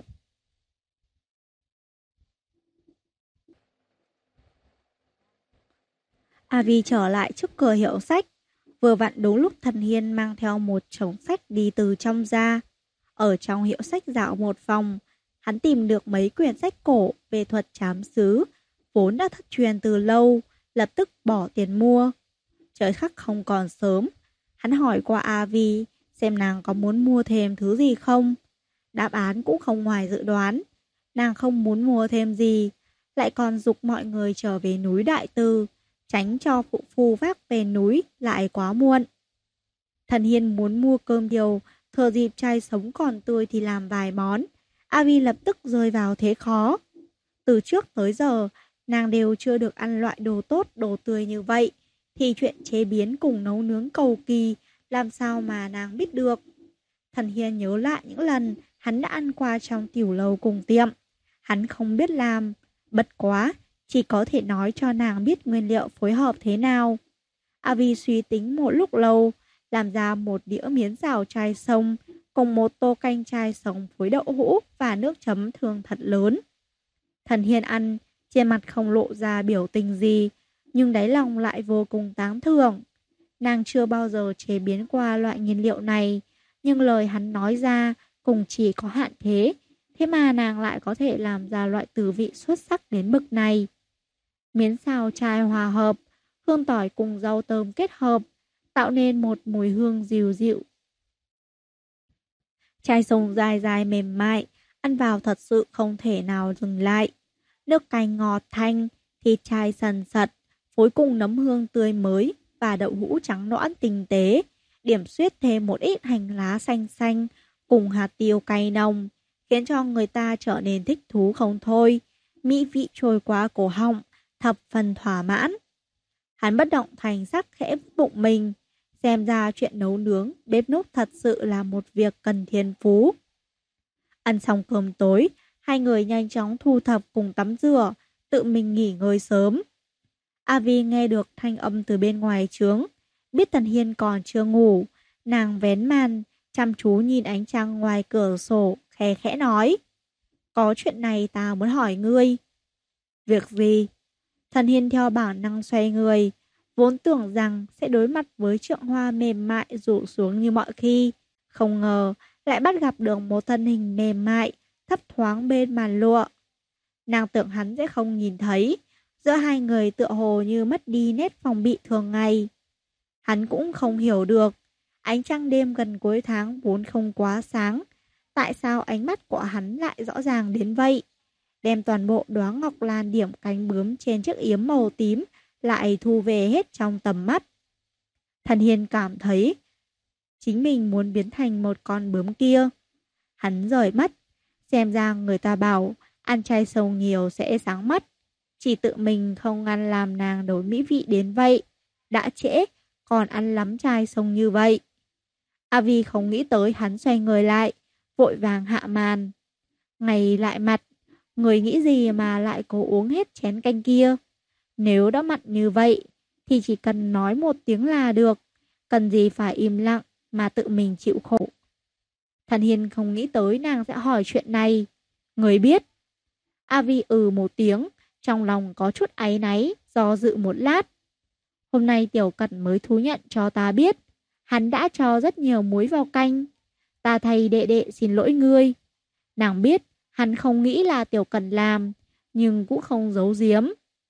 Avi trở lại trước cửa hiệu sách, vừa vặn đúng lúc Thần Hiên mang theo một chồng sách đi từ trong ra. Ở trong hiệu sách dạo một vòng, hắn tìm được mấy quyển sách cổ về thuật trám xứ, vốn đã thất truyền từ lâu, lập tức bỏ tiền mua. Trời khắc không còn sớm, hắn hỏi qua Avi xem nàng có muốn mua thêm thứ gì không. Đáp án cũng không ngoài dự đoán, nàng không muốn mua thêm gì, lại còn giục mọi người trở về núi Đại Từ, tránh cho phụ phu vác về núi lại quá muộn. Thần Hiên muốn mua cơm điều, thừa dịp trai sống còn tươi thì làm vài món. Avi lập tức rơi vào thế khó. Từ trước tới giờ, nàng đều chưa được ăn loại đồ tốt, đồ tươi như vậy, thì chuyện chế biến cùng nấu nướng cầu kỳ, làm sao mà nàng biết được. Thần Hiên nhớ lại những lần hắn đã ăn qua trong tiểu lầu cùng tiệm. Hắn không biết làm, bất quá, chỉ có thể nói cho nàng biết nguyên liệu phối hợp thế nào. Avi suy tính một lúc lâu, làm ra một đĩa miến xào chai sông, cùng một tô canh chai sống với đậu hũ và nước chấm thường thật lớn. Thần Hiên ăn, trên mặt không lộ ra biểu tình gì, nhưng đáy lòng lại vô cùng tán thưởng. Nàng chưa bao giờ chế biến qua loại nhiên liệu này, nhưng lời hắn nói ra cùng chỉ có hạn thế, thế mà nàng lại có thể làm ra loại tử vị xuất sắc đến bậc này. Miến xào chai hòa hợp, hương tỏi cùng rau tơm kết hợp, tạo nên một mùi hương dịu dịu. Chai sông dài dài mềm mại, ăn vào thật sự không thể nào dừng lại. Nước canh ngọt thanh, thịt chai sần sật, phối cùng nấm hương tươi mới và đậu hũ trắng nõn tinh tế, điểm xuyết thêm một ít hành lá xanh xanh, cùng hạt tiêu cay nồng, khiến cho người ta trở nên thích thú không thôi. Mỹ vị trôi qua cổ họng, thập phần thỏa mãn. Hắn bất động thành sắc khẽ bụng mình. Xem ra chuyện nấu nướng, bếp núc thật sự là một việc cần thiên phú. Ăn xong cơm tối, hai người nhanh chóng thu thập cùng tắm rửa, tự mình nghỉ ngơi sớm. Avi nghe được thanh âm từ bên ngoài trướng, biết Tần Hiên còn chưa ngủ, nàng vén màn, chăm chú nhìn ánh trăng ngoài cửa sổ, khẽ khẽ nói. Có chuyện này ta muốn hỏi ngươi. Việc gì? Tần Hiên theo bản năng xoay người, vốn tưởng rằng sẽ đối mặt với trượng hoa mềm mại rủ xuống như mọi khi. Không ngờ lại bắt gặp được một thân hình mềm mại, thấp thoáng bên màn lụa. Nàng tưởng hắn sẽ không nhìn thấy, giữa hai người tựa hồ như mất đi nét phòng bị thường ngày. Hắn cũng không hiểu được, ánh trăng đêm gần cuối tháng vốn không quá sáng, tại sao ánh mắt của hắn lại rõ ràng đến vậy? Đem toàn bộ đóa ngọc lan điểm cánh bướm trên chiếc yếm màu tím lại thu về hết trong tầm mắt. Thần Hiên cảm thấy chính mình muốn biến thành một con bướm kia. Hắn rời mắt, xem ra người ta bảo ăn chay sâu nhiều sẽ sáng mắt. Chỉ tự mình không ngăn làm nàng đổi mỹ vị đến vậy. Đã trễ, còn ăn lắm chay sông như vậy. Avi không nghĩ tới hắn xoay người lại, vội vàng hạ màn. Ngày lại mặt, người nghĩ gì mà lại cố uống hết chén canh kia. Nếu đã mặn như vậy, thì chỉ cần nói một tiếng là được. Cần gì phải im lặng mà tự mình chịu khổ. Thần Hiên không nghĩ tới nàng sẽ hỏi chuyện này. Người biết. Avi một tiếng, trong lòng có chút áy náy, do dự một lát. Hôm nay Tiểu Cẩn mới thú nhận cho ta biết, hắn đã cho rất nhiều muối vào canh. Ta thay đệ đệ xin lỗi ngươi. Nàng biết, hắn không nghĩ là Tiểu Cẩn làm, nhưng cũng không giấu giếm.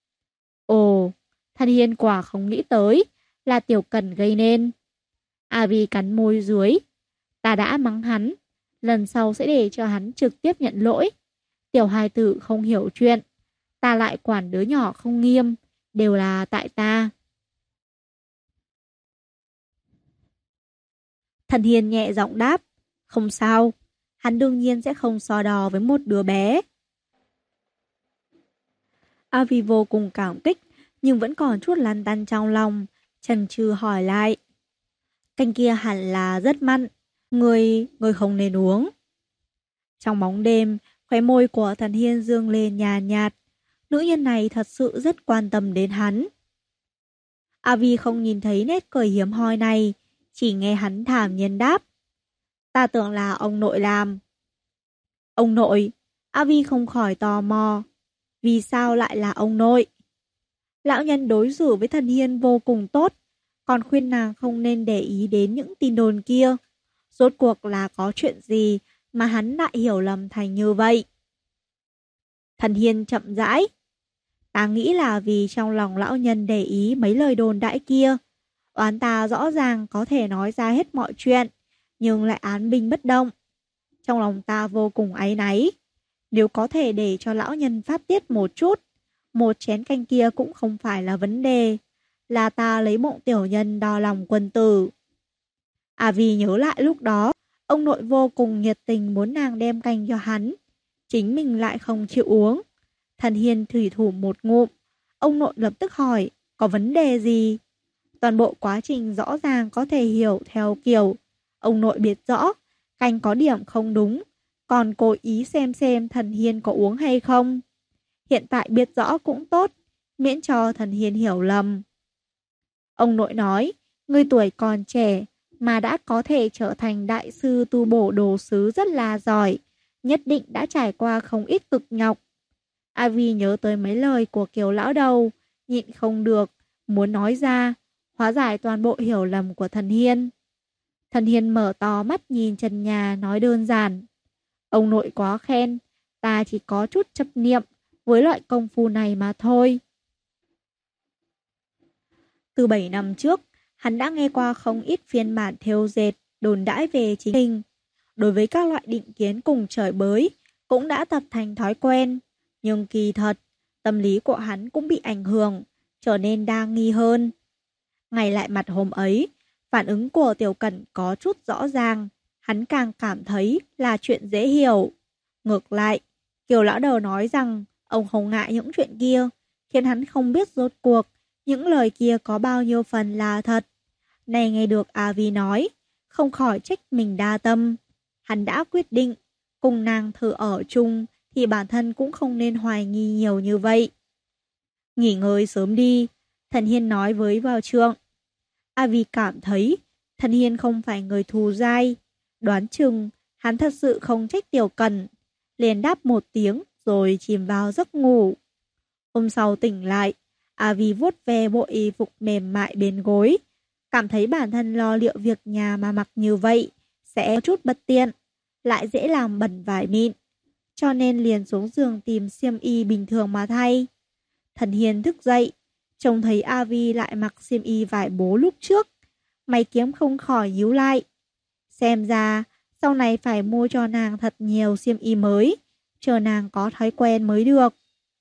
Ồ, Thần Hiên quả không nghĩ tới, là Tiểu Cẩn gây nên. Avi cắn môi dưới. Ta đã mắng hắn, lần sau sẽ để cho hắn trực tiếp nhận lỗi. Tiểu hài tử không hiểu chuyện, ta lại quản đứa nhỏ không nghiêm, đều là tại ta. Thần Hiên nhẹ giọng đáp, không sao, hắn đương nhiên sẽ không so đo với một đứa bé. Avi vô cùng cảm kích, nhưng vẫn còn chút lăn tăn trong lòng, chần chừ hỏi lại. Canh kia hẳn là rất mặn, người không nên uống. Trong bóng đêm, khóe môi của Thần Hiên dương lên nhàn nhạt. Nữ nhân này thật sự rất quan tâm đến hắn. Avi không nhìn thấy nét cười hiếm hoi này, chỉ nghe hắn thản nhiên đáp. Ta tưởng là ông nội làm. Ông nội? Avi không khỏi tò mò. Vì sao lại là ông nội? Lão nhân đối xử với Thần Hiên vô cùng tốt, còn khuyên nàng không nên để ý đến những tin đồn kia. Rốt cuộc là có chuyện gì mà hắn lại hiểu lầm thành như vậy? Thần Hiên chậm rãi. Ta nghĩ là vì trong lòng lão nhân để ý mấy lời đồn đại kia. Oán ta rõ ràng có thể nói ra hết mọi chuyện, nhưng lại án binh bất động. Trong lòng ta vô cùng áy náy. Nếu có thể để cho lão nhân phát tiết một chút, một chén canh kia cũng không phải là vấn đề. Là ta lấy mộng tiểu nhân đo lòng quân tử. Vì nhớ lại lúc đó, ông nội vô cùng nhiệt tình muốn nàng đem canh cho hắn. Chính mình lại không chịu uống. Thần Hiên thủy thủ một ngụm. Ông nội lập tức hỏi, có vấn đề gì? Toàn bộ quá trình rõ ràng có thể hiểu theo kiểu ông nội biết rõ, canh có điểm không đúng, còn cố ý xem Thần Hiên có uống hay không. Hiện tại biết rõ cũng tốt, miễn cho Thần Hiên hiểu lầm. Ông nội nói, ngươi tuổi còn trẻ mà đã có thể trở thành đại sư tu bổ đồ sứ rất là giỏi, nhất định đã trải qua không ít cực nhọc. Avi nhớ tới mấy lời của Kiều lão đầu, nhịn không được, muốn nói ra, hóa giải toàn bộ hiểu lầm của Thần Hiên. Thần Hiên mở to mắt nhìn trần nhà nói đơn giản. Ông nội quá khen, ta chỉ có chút chấp niệm với loại công phu này mà thôi. Từ 7 năm trước, hắn đã nghe qua không ít phiên bản thêu dệt, đồn đãi về chính hình. Đối với các loại định kiến cùng trời bới, cũng đã tập thành thói quen. Nhưng kỳ thật, tâm lý của hắn cũng bị ảnh hưởng, trở nên đa nghi hơn. Ngày lại mặt hôm ấy, phản ứng của Tiểu Cẩn có chút rõ ràng. hắn càng cảm thấy là chuyện dễ hiểu. Ngược lại, Kiều lão đầu nói rằng ông không ngại những chuyện kia, khiến hắn không biết rốt cuộc những lời kia có bao nhiêu phần là thật. Này nghe được A Vi nói, không khỏi trách mình đa tâm. Hắn đã quyết định cùng nàng thử ở chung thì bản thân cũng không nên hoài nghi nhiều như vậy. Nghỉ ngơi sớm đi, Thần Hiên nói với vào trượng. A Vi cảm thấy Thần Hiên không phải người thù dai, đoán chừng hắn thật sự không trách Tiểu Cần, liền đáp một tiếng rồi chìm vào giấc ngủ. Hôm sau tỉnh lại, A Vi vuốt ve bộ y phục mềm mại bên gối, cảm thấy bản thân lo liệu việc nhà mà mặc như vậy sẽ có chút bất tiện, lại dễ làm bẩn vải mịn, cho nên liền xuống giường tìm xiêm y bình thường mà thay. Thần Hiên thức dậy, trông thấy A Vi lại mặc xiêm y vải bố lúc trước, mày kiếm không khỏi nhíu lại. Xem ra sau này phải mua cho nàng thật nhiều xiêm y mới, chờ nàng có thói quen mới được.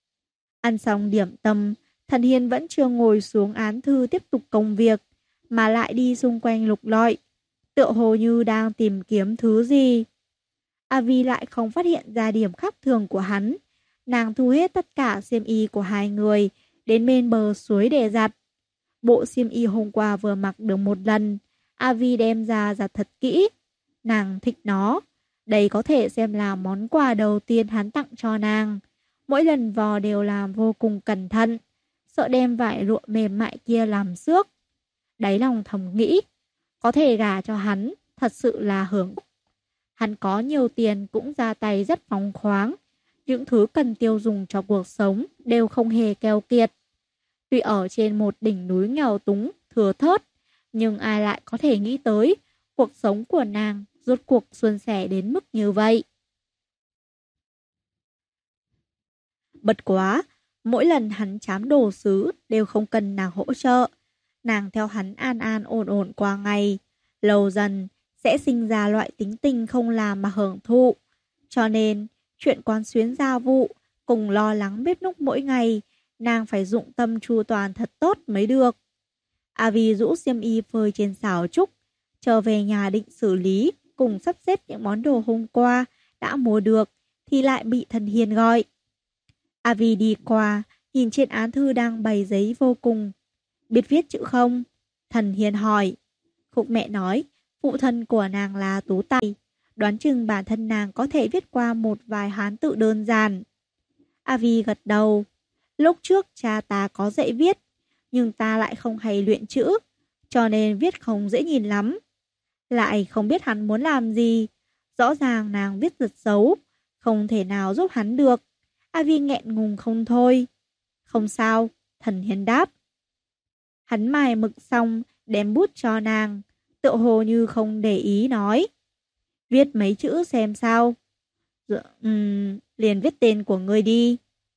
Ăn xong điểm tâm, Thần Hiên vẫn chưa ngồi xuống án thư tiếp tục công việc, mà lại đi xung quanh lục lọi, tựa hồ như đang tìm kiếm thứ gì. A Vi lại không phát hiện ra điểm khác thường của hắn. Nàng thu hết tất cả xiêm y của hai người đến bên bờ suối để giặt. Bộ xiêm y hôm qua vừa mặc được một lần, A Vi đem ra giặt thật kỹ. Nàng thích nó. Đây có thể xem là món quà đầu tiên hắn tặng cho nàng. Mỗi lần vò đều làm vô cùng cẩn thận, sợ đem vải lụa mềm mại kia làm xước. Đáy lòng thầm nghĩ, có thể gả cho hắn, thật sự là hưởng. Hắn có nhiều tiền cũng ra tay rất phóng khoáng. Những thứ cần tiêu dùng cho cuộc sống đều không hề keo kiệt. Tuy ở trên một đỉnh núi nghèo túng, thừa thớt, nhưng ai lại có thể nghĩ tới cuộc sống của nàng rốt cuộc suôn sẻ đến mức như vậy. Bật quá, mỗi lần hắn trám đồ sứ đều không cần nàng hỗ trợ. Nàng theo hắn an an ổn ổn qua ngày, lâu dần sẽ sinh ra loại tính tình không làm mà hưởng thụ. Cho nên, chuyện quán xuyến gia vụ cùng lo lắng bếp núc mỗi ngày, nàng phải dụng tâm chu toàn thật tốt mới được. A Vi rũ xiêm y phơi trên xào trúc, trở về nhà định xử lý cùng sắp xếp những món đồ hôm qua đã mua được thì lại bị Thần Hiên gọi. A Vi đi qua, nhìn trên án thư đang bày giấy vô cùng. Biết viết chữ không? Thần Hiên hỏi. Khúc mẹ nói, phụ thân của nàng là tú tài, đoán chừng bản thân nàng có thể viết qua một vài hán tự đơn giản. A Vi gật đầu. Lúc trước cha ta có dạy viết, nhưng ta lại không hay luyện chữ, cho nên viết không dễ nhìn lắm. Lại không biết hắn muốn làm gì. Rõ ràng nàng viết rất xấu, không thể nào giúp hắn được. A Vi nghẹn ngùng không thôi. Không sao, Thần Hiên đáp. Hắn mài mực xong, đem bút cho nàng, tựa hồ như không để ý nói. Viết mấy chữ xem sao. Liền viết tên của ngươi đi.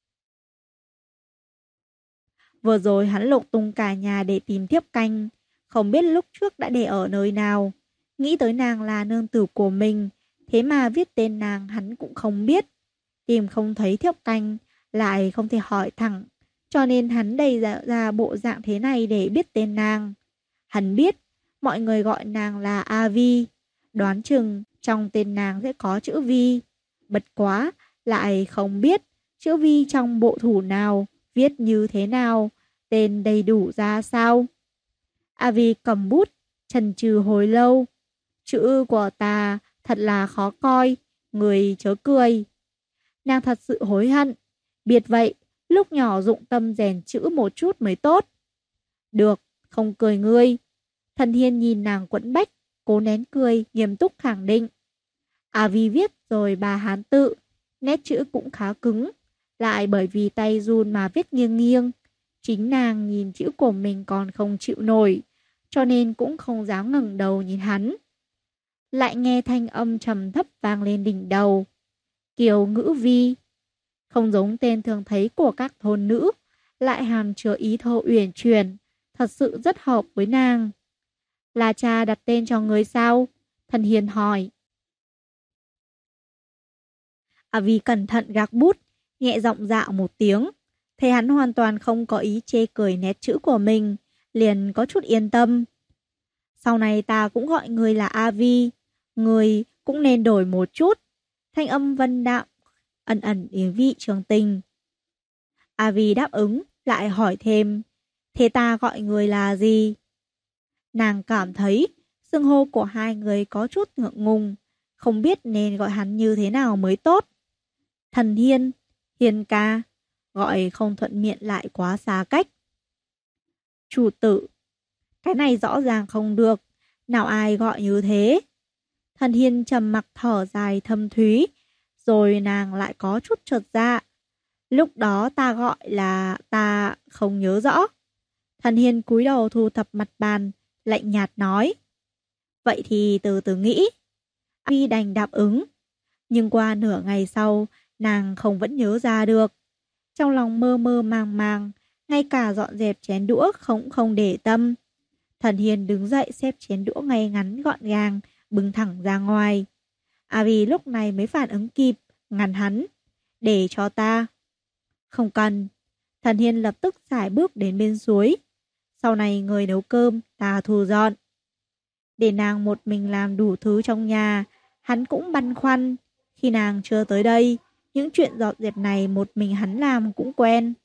Vừa rồi hắn lục tung cả nhà để tìm thiếp canh, không biết lúc trước đã để ở nơi nào. Nghĩ tới nàng là nương tử của mình, thế mà viết tên nàng hắn cũng không biết. Tìm không thấy thiếp canh, lại không thể hỏi thẳng, cho nên hắn đầy ra bộ dạng thế này để biết tên nàng. Hắn biết, mọi người gọi nàng là A Vi, đoán chừng trong tên nàng sẽ có chữ Vi. Bật quá, lại không biết chữ Vi trong bộ thủ nào, viết như thế nào, tên đầy đủ ra sao. A Vi cầm bút, chần chừ hồi lâu. Chữ của ta thật là khó coi, người chớ cười. Nàng thật sự hối hận. Biết vậy, lúc nhỏ dụng tâm rèn chữ một chút mới tốt. Được, không cười ngươi. Thần Hiên nhìn nàng quẫn bách, cố nén cười, nghiêm túc khẳng định. A Vi viết rồi bà hán tự, nét chữ cũng khá cứng, lại bởi vì tay run mà viết nghiêng nghiêng. Chính nàng nhìn chữ của mình còn không chịu nổi, cho nên cũng không dám ngẩng đầu nhìn hắn. Lại nghe thanh âm trầm thấp vang lên đỉnh đầu. Kiều Ngữ Vi. Không giống tên thường thấy của các thôn nữ, lại hàm chứa ý thơ uyển chuyển, thật sự rất hợp với nàng. Là cha đặt tên cho người sao? Thần Hiền hỏi. A Vi cẩn thận gác bút, nhẹ giọng dạo một tiếng. Thấy hắn hoàn toàn không có ý chê cười nét chữ của mình, liền có chút yên tâm. Sau này ta cũng gọi người là A Vi, Người cũng nên đổi một chút. Thanh âm vân đạm, ẩn ẩn ý vị trường tình. Avi đáp ứng, lại hỏi thêm, thế ta gọi người là gì? Nàng cảm thấy xưng hô của hai người có chút ngượng ngùng, không biết nên gọi hắn như thế nào mới tốt. Thần Hiên, Hiên ca, gọi không thuận miệng lại quá xa cách. Chủ tử, cái này rõ ràng không được, nào ai gọi như thế. Thần Hiên trầm mặc thở dài thâm thúy, rồi nàng lại có chút chột dạ. Lúc đó ta gọi là ta không nhớ rõ. Thần Hiên cúi đầu thu thập mặt bàn, lạnh nhạt nói. Vậy thì từ từ nghĩ. Abi đành đáp ứng. Nhưng qua nửa ngày sau, nàng không vẫn nhớ ra được. Trong lòng mơ mơ màng màng, ngay cả dọn dẹp chén đũa không để tâm. Thần Hiên đứng dậy xếp chén đũa ngay ngắn gọn gàng, bưng thẳng ra ngoài. Abi lúc này mới phản ứng kịp, ngăn hắn. Để cho ta. Không cần. Thần Hiên lập tức sải bước đến bên suối. Sau này người nấu cơm, ta thu dọn. Để nàng một mình làm đủ thứ trong nhà, hắn cũng băn khoăn. Khi nàng chưa tới đây, những chuyện dọn dẹp này một mình hắn làm cũng quen.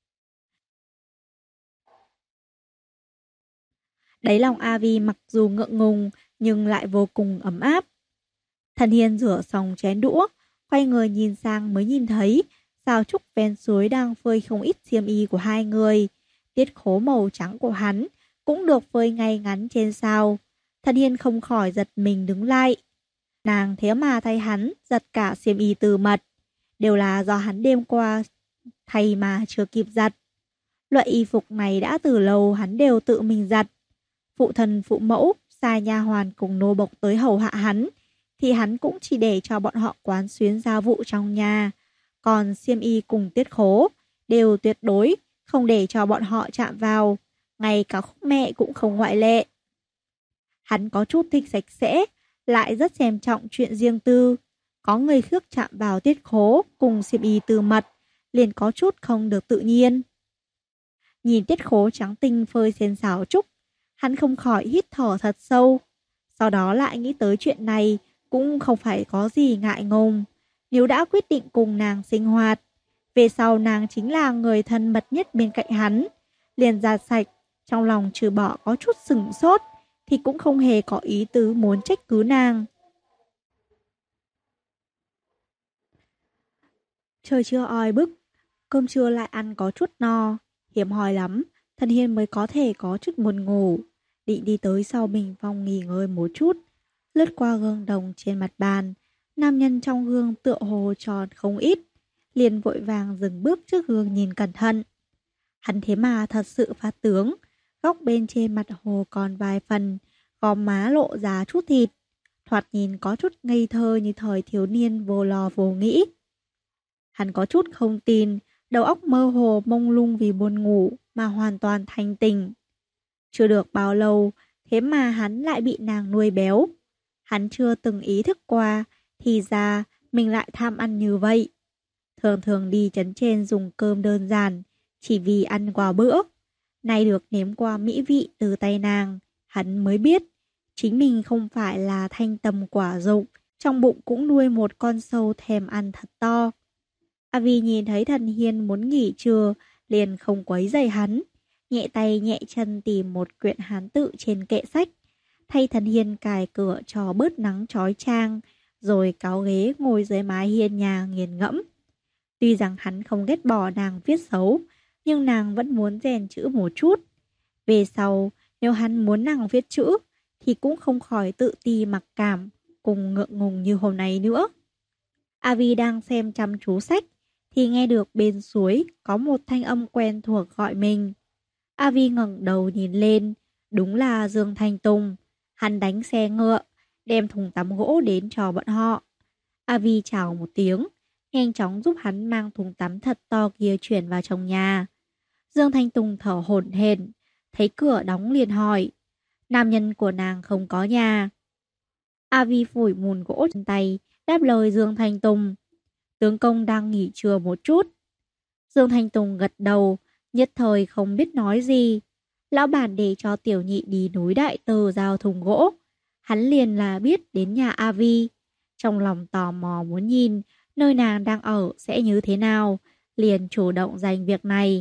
Đáy lòng Avi mặc dù ngượng ngùng, nhưng lại vô cùng ấm áp. Thần Hiên rửa xong chén đũa, quay người nhìn sang mới nhìn thấy Sao Trúc ven suối đang phơi không ít xiêm y của hai người. Tiết khố màu trắng của hắn cũng được phơi ngay ngắn trên sao. Thần Hiên không khỏi giật mình đứng lại. Nàng thế mà thay hắn giật cả xiêm y từ mật. Đều là do hắn đêm qua thay mà chưa kịp giặt. Loại y phục này đã từ lâu hắn đều tự mình giặt. Phụ thần phụ mẫu, sai nha hoàn cùng nô bộc tới hầu hạ hắn, thì hắn cũng chỉ để cho bọn họ quán xuyến gia vụ trong nhà. Còn xiêm y cùng tiết khố đều tuyệt đối không để cho bọn họ chạm vào, ngay cả khúc mẹ cũng không ngoại lệ. Hắn có chút thích sạch sẽ, lại rất xem trọng chuyện riêng tư. Có người khác chạm vào tiết khố cùng xiêm y từ mật, liền có chút không được tự nhiên. Nhìn tiết khố trắng tinh phơi trên xào trúc, hắn không khỏi hít thở thật sâu. Sau đó lại nghĩ tới chuyện này, cũng không phải có gì ngại ngùng. Nếu đã quyết định cùng nàng sinh hoạt, về sau nàng chính là người thân mật nhất bên cạnh hắn. Liền giặt sạch, trong lòng trừ bỏ có chút sửng sốt, thì cũng không hề có ý tứ muốn trách cứ nàng. Trời trưa oi bức, cơm trưa lại ăn có chút no, hiếm hoi lắm, Thần Hiên mới có thể có chút buồn ngủ. Định đi tới sau bình phong nghỉ ngơi một chút, lướt qua gương đồng trên mặt bàn, nam nhân trong gương tựa hồ tròn không ít, liền vội vàng dừng bước trước gương nhìn cẩn thận. Hắn thế mà thật sự phát tướng, góc bên trên mặt hồ còn vài phần, gò má lộ ra chút thịt, thoạt nhìn có chút ngây thơ như thời thiếu niên vô lo vô nghĩ. Hắn có chút không tin, đầu óc mơ hồ mông lung vì buồn ngủ mà hoàn toàn thanh tỉnh. Chưa được bao lâu, thế mà hắn lại bị nàng nuôi béo. Hắn chưa từng ý thức qua, thì ra mình lại tham ăn như vậy. Thường thường đi trấn trên dùng cơm đơn giản, chỉ vì ăn qua bữa. Nay được nếm qua mỹ vị từ tay nàng, hắn mới biết, chính mình không phải là thanh tầm quả dụng, trong bụng cũng nuôi một con sâu thèm ăn thật to. Avi nhìn thấy Thần Hiên muốn nghỉ trưa, liền không quấy rầy hắn, nhẹ tay nhẹ chân tìm một quyển hán tự trên kệ sách, thay Thần Hiên cài cửa cho bớt nắng chói chang, rồi cáo ghế ngồi dưới mái hiên nhà nghiền ngẫm. Tuy rằng hắn không ghét bỏ nàng viết xấu, nhưng nàng vẫn muốn rèn chữ một chút. Về sau, nếu hắn muốn nàng viết chữ, thì cũng không khỏi tự ti mặc cảm, cùng ngượng ngùng như hôm nay nữa. Avi đang xem chăm chú sách, thì nghe được bên suối có một thanh âm quen thuộc gọi mình. Avi ngẩng đầu nhìn lên, đúng là Dương Thanh Tùng. Hắn đánh xe ngựa, đem thùng tắm gỗ đến cho bọn họ. Avi chào một tiếng, nhanh chóng giúp hắn mang thùng tắm thật to kia chuyển vào trong nhà. Dương Thanh Tùng thở hổn hển, thấy cửa đóng liền hỏi, nam nhân của nàng không có nhà. Avi phủi mùn gỗ trên tay, đáp lời Dương Thanh Tùng. Tướng công đang nghỉ trưa một chút. Dương Thanh Tùng gật đầu, nhất thời không biết nói gì. Lão bản để cho tiểu nhị đi núi Đại Từ giao thùng gỗ. Hắn liền là biết đến nhà Avi. Trong lòng tò mò muốn nhìn nơi nàng đang ở sẽ như thế nào, liền chủ động giành việc này.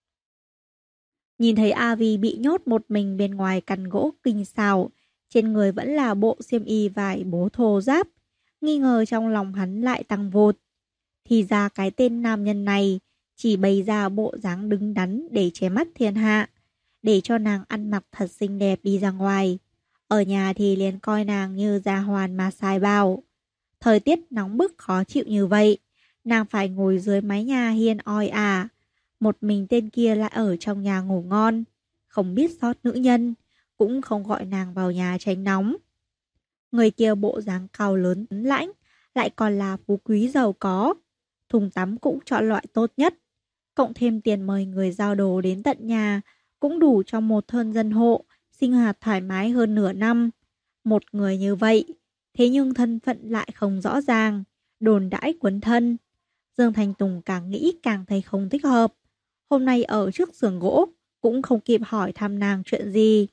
Nhìn thấy Avi bị nhốt một mình bên ngoài căn gỗ kinh xào, trên người vẫn là bộ xiêm y vải bố thô ráp, nghi ngờ trong lòng hắn lại tăng vột. Thì ra cái tên nam nhân này chỉ bày ra bộ dáng đứng đắn để che mắt thiên hạ, để cho nàng ăn mặc thật xinh đẹp đi ra ngoài. Ở nhà thì liền coi nàng như gia hoàn mà sai bảo. Thời tiết nóng bức khó chịu như vậy, nàng phải ngồi dưới mái nhà hiên oi ả. Một mình tên kia lại ở trong nhà ngủ ngon, không biết sót nữ nhân, cũng không gọi nàng vào nhà tránh nóng. Người kia bộ dáng cao lớn tuấn lãnh, lại còn là phú quý giàu có. Thùng tắm cũng chọn loại tốt nhất, cộng thêm tiền mời người giao đồ đến tận nhà, cũng đủ cho một thôn dân hộ sinh hoạt thoải mái hơn nửa năm. Một người như vậy, thế nhưng thân phận lại không rõ ràng, đồn đãi quấn thân. Dương Thanh Tùng càng nghĩ càng thấy không thích hợp. Hôm nay ở trước giường gỗ, cũng không kịp hỏi thăm nàng chuyện gì.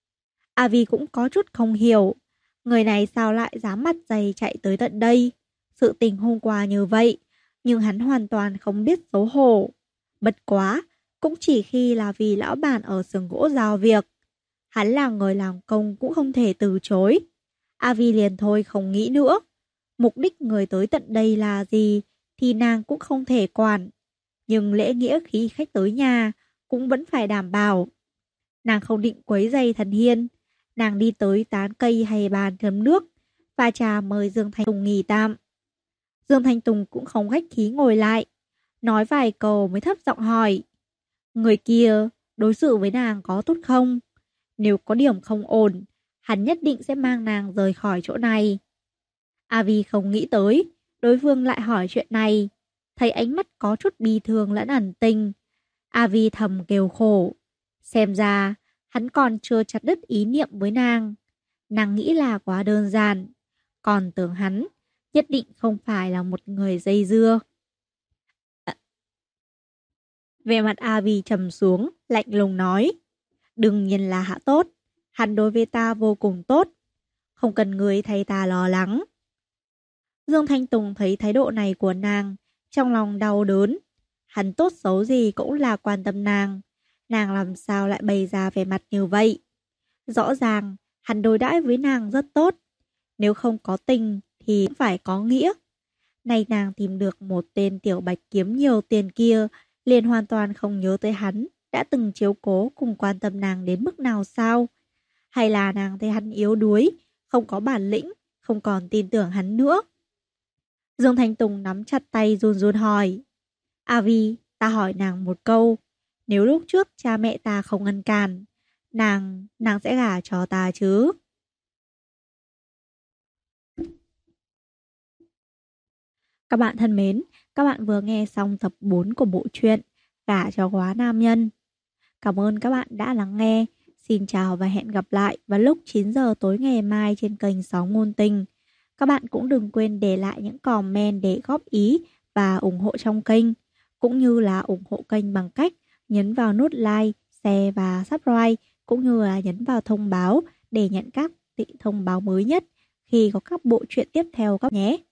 Avi cũng có chút không hiểu, người này sao lại dám mặt dày chạy tới tận đây. Sự tình hôm qua như vậy, nhưng hắn hoàn toàn không biết xấu hổ. Bất quá, cũng chỉ khi là vì lão bản ở xưởng gỗ giao việc. Hắn là người làm công cũng không thể từ chối. Avi liền thôi không nghĩ nữa. Mục đích người tới tận đây là gì thì nàng cũng không thể quản. Nhưng lễ nghĩa khi khách tới nhà cũng vẫn phải đảm bảo. Nàng không định quấy rầy thần hiên. Nàng đi tới tán cây hay bàn thơm nước, pha trà mời Dương Thanh Tùng nghỉ tạm. Dương Thanh Tùng cũng không khách khí ngồi lại, nói vài câu mới thấp giọng hỏi. Người kia đối xử với nàng có tốt không? Nếu có điểm không ổn, hắn nhất định sẽ mang nàng rời khỏi chỗ này. Avi không nghĩ tới, đối phương lại hỏi chuyện này. Thấy ánh mắt có chút bi thương lẫn ẩn tình. Avi thầm kêu khổ. Xem ra, hắn còn chưa chặt đứt ý niệm với nàng. Nàng nghĩ là quá đơn giản. Còn tưởng hắn nhất định không phải là một người dây dưa. Về mặt Avi trầm xuống, lạnh lùng nói. Đương nhiên là hạ tốt. Hắn đối với ta vô cùng tốt. Không cần người thay ta lo lắng. Dương Thanh Tùng thấy thái độ này của nàng, trong lòng đau đớn. Hắn tốt xấu gì cũng là quan tâm nàng. Nàng làm sao lại bày ra vẻ mặt như vậy? Rõ ràng, hắn đối đãi với nàng rất tốt. Nếu không có tình thì cũng phải có nghĩa. Nay nàng tìm được một tên tiểu bạch kiếm nhiều tiền kia, liền hoàn toàn không nhớ tới hắn đã từng chiếu cố cùng quan tâm nàng đến mức nào sao? Hay là nàng thấy hắn yếu đuối, không có bản lĩnh, không còn tin tưởng hắn nữa? Dương Thanh Tùng nắm chặt tay run run hỏi. Avi, ta hỏi nàng một câu. Nếu lúc trước cha mẹ ta không ngăn cản, nàng sẽ gả cho ta chứ? Các bạn thân mến, các bạn vừa nghe xong tập 4 của bộ truyện Gả cho quá nam nhân. Cảm ơn các bạn đã lắng nghe. Xin chào và hẹn gặp lại vào lúc 9 giờ tối ngày mai trên kênh Sóng Ngôn Tình. Các bạn cũng đừng quên để lại những comment để góp ý và ủng hộ trong kênh, cũng như là ủng hộ kênh bằng cách nhấn vào nút like, share và subscribe, cũng như là nhấn vào thông báo để nhận các thông báo mới nhất khi có các bộ truyện tiếp theo các nhé.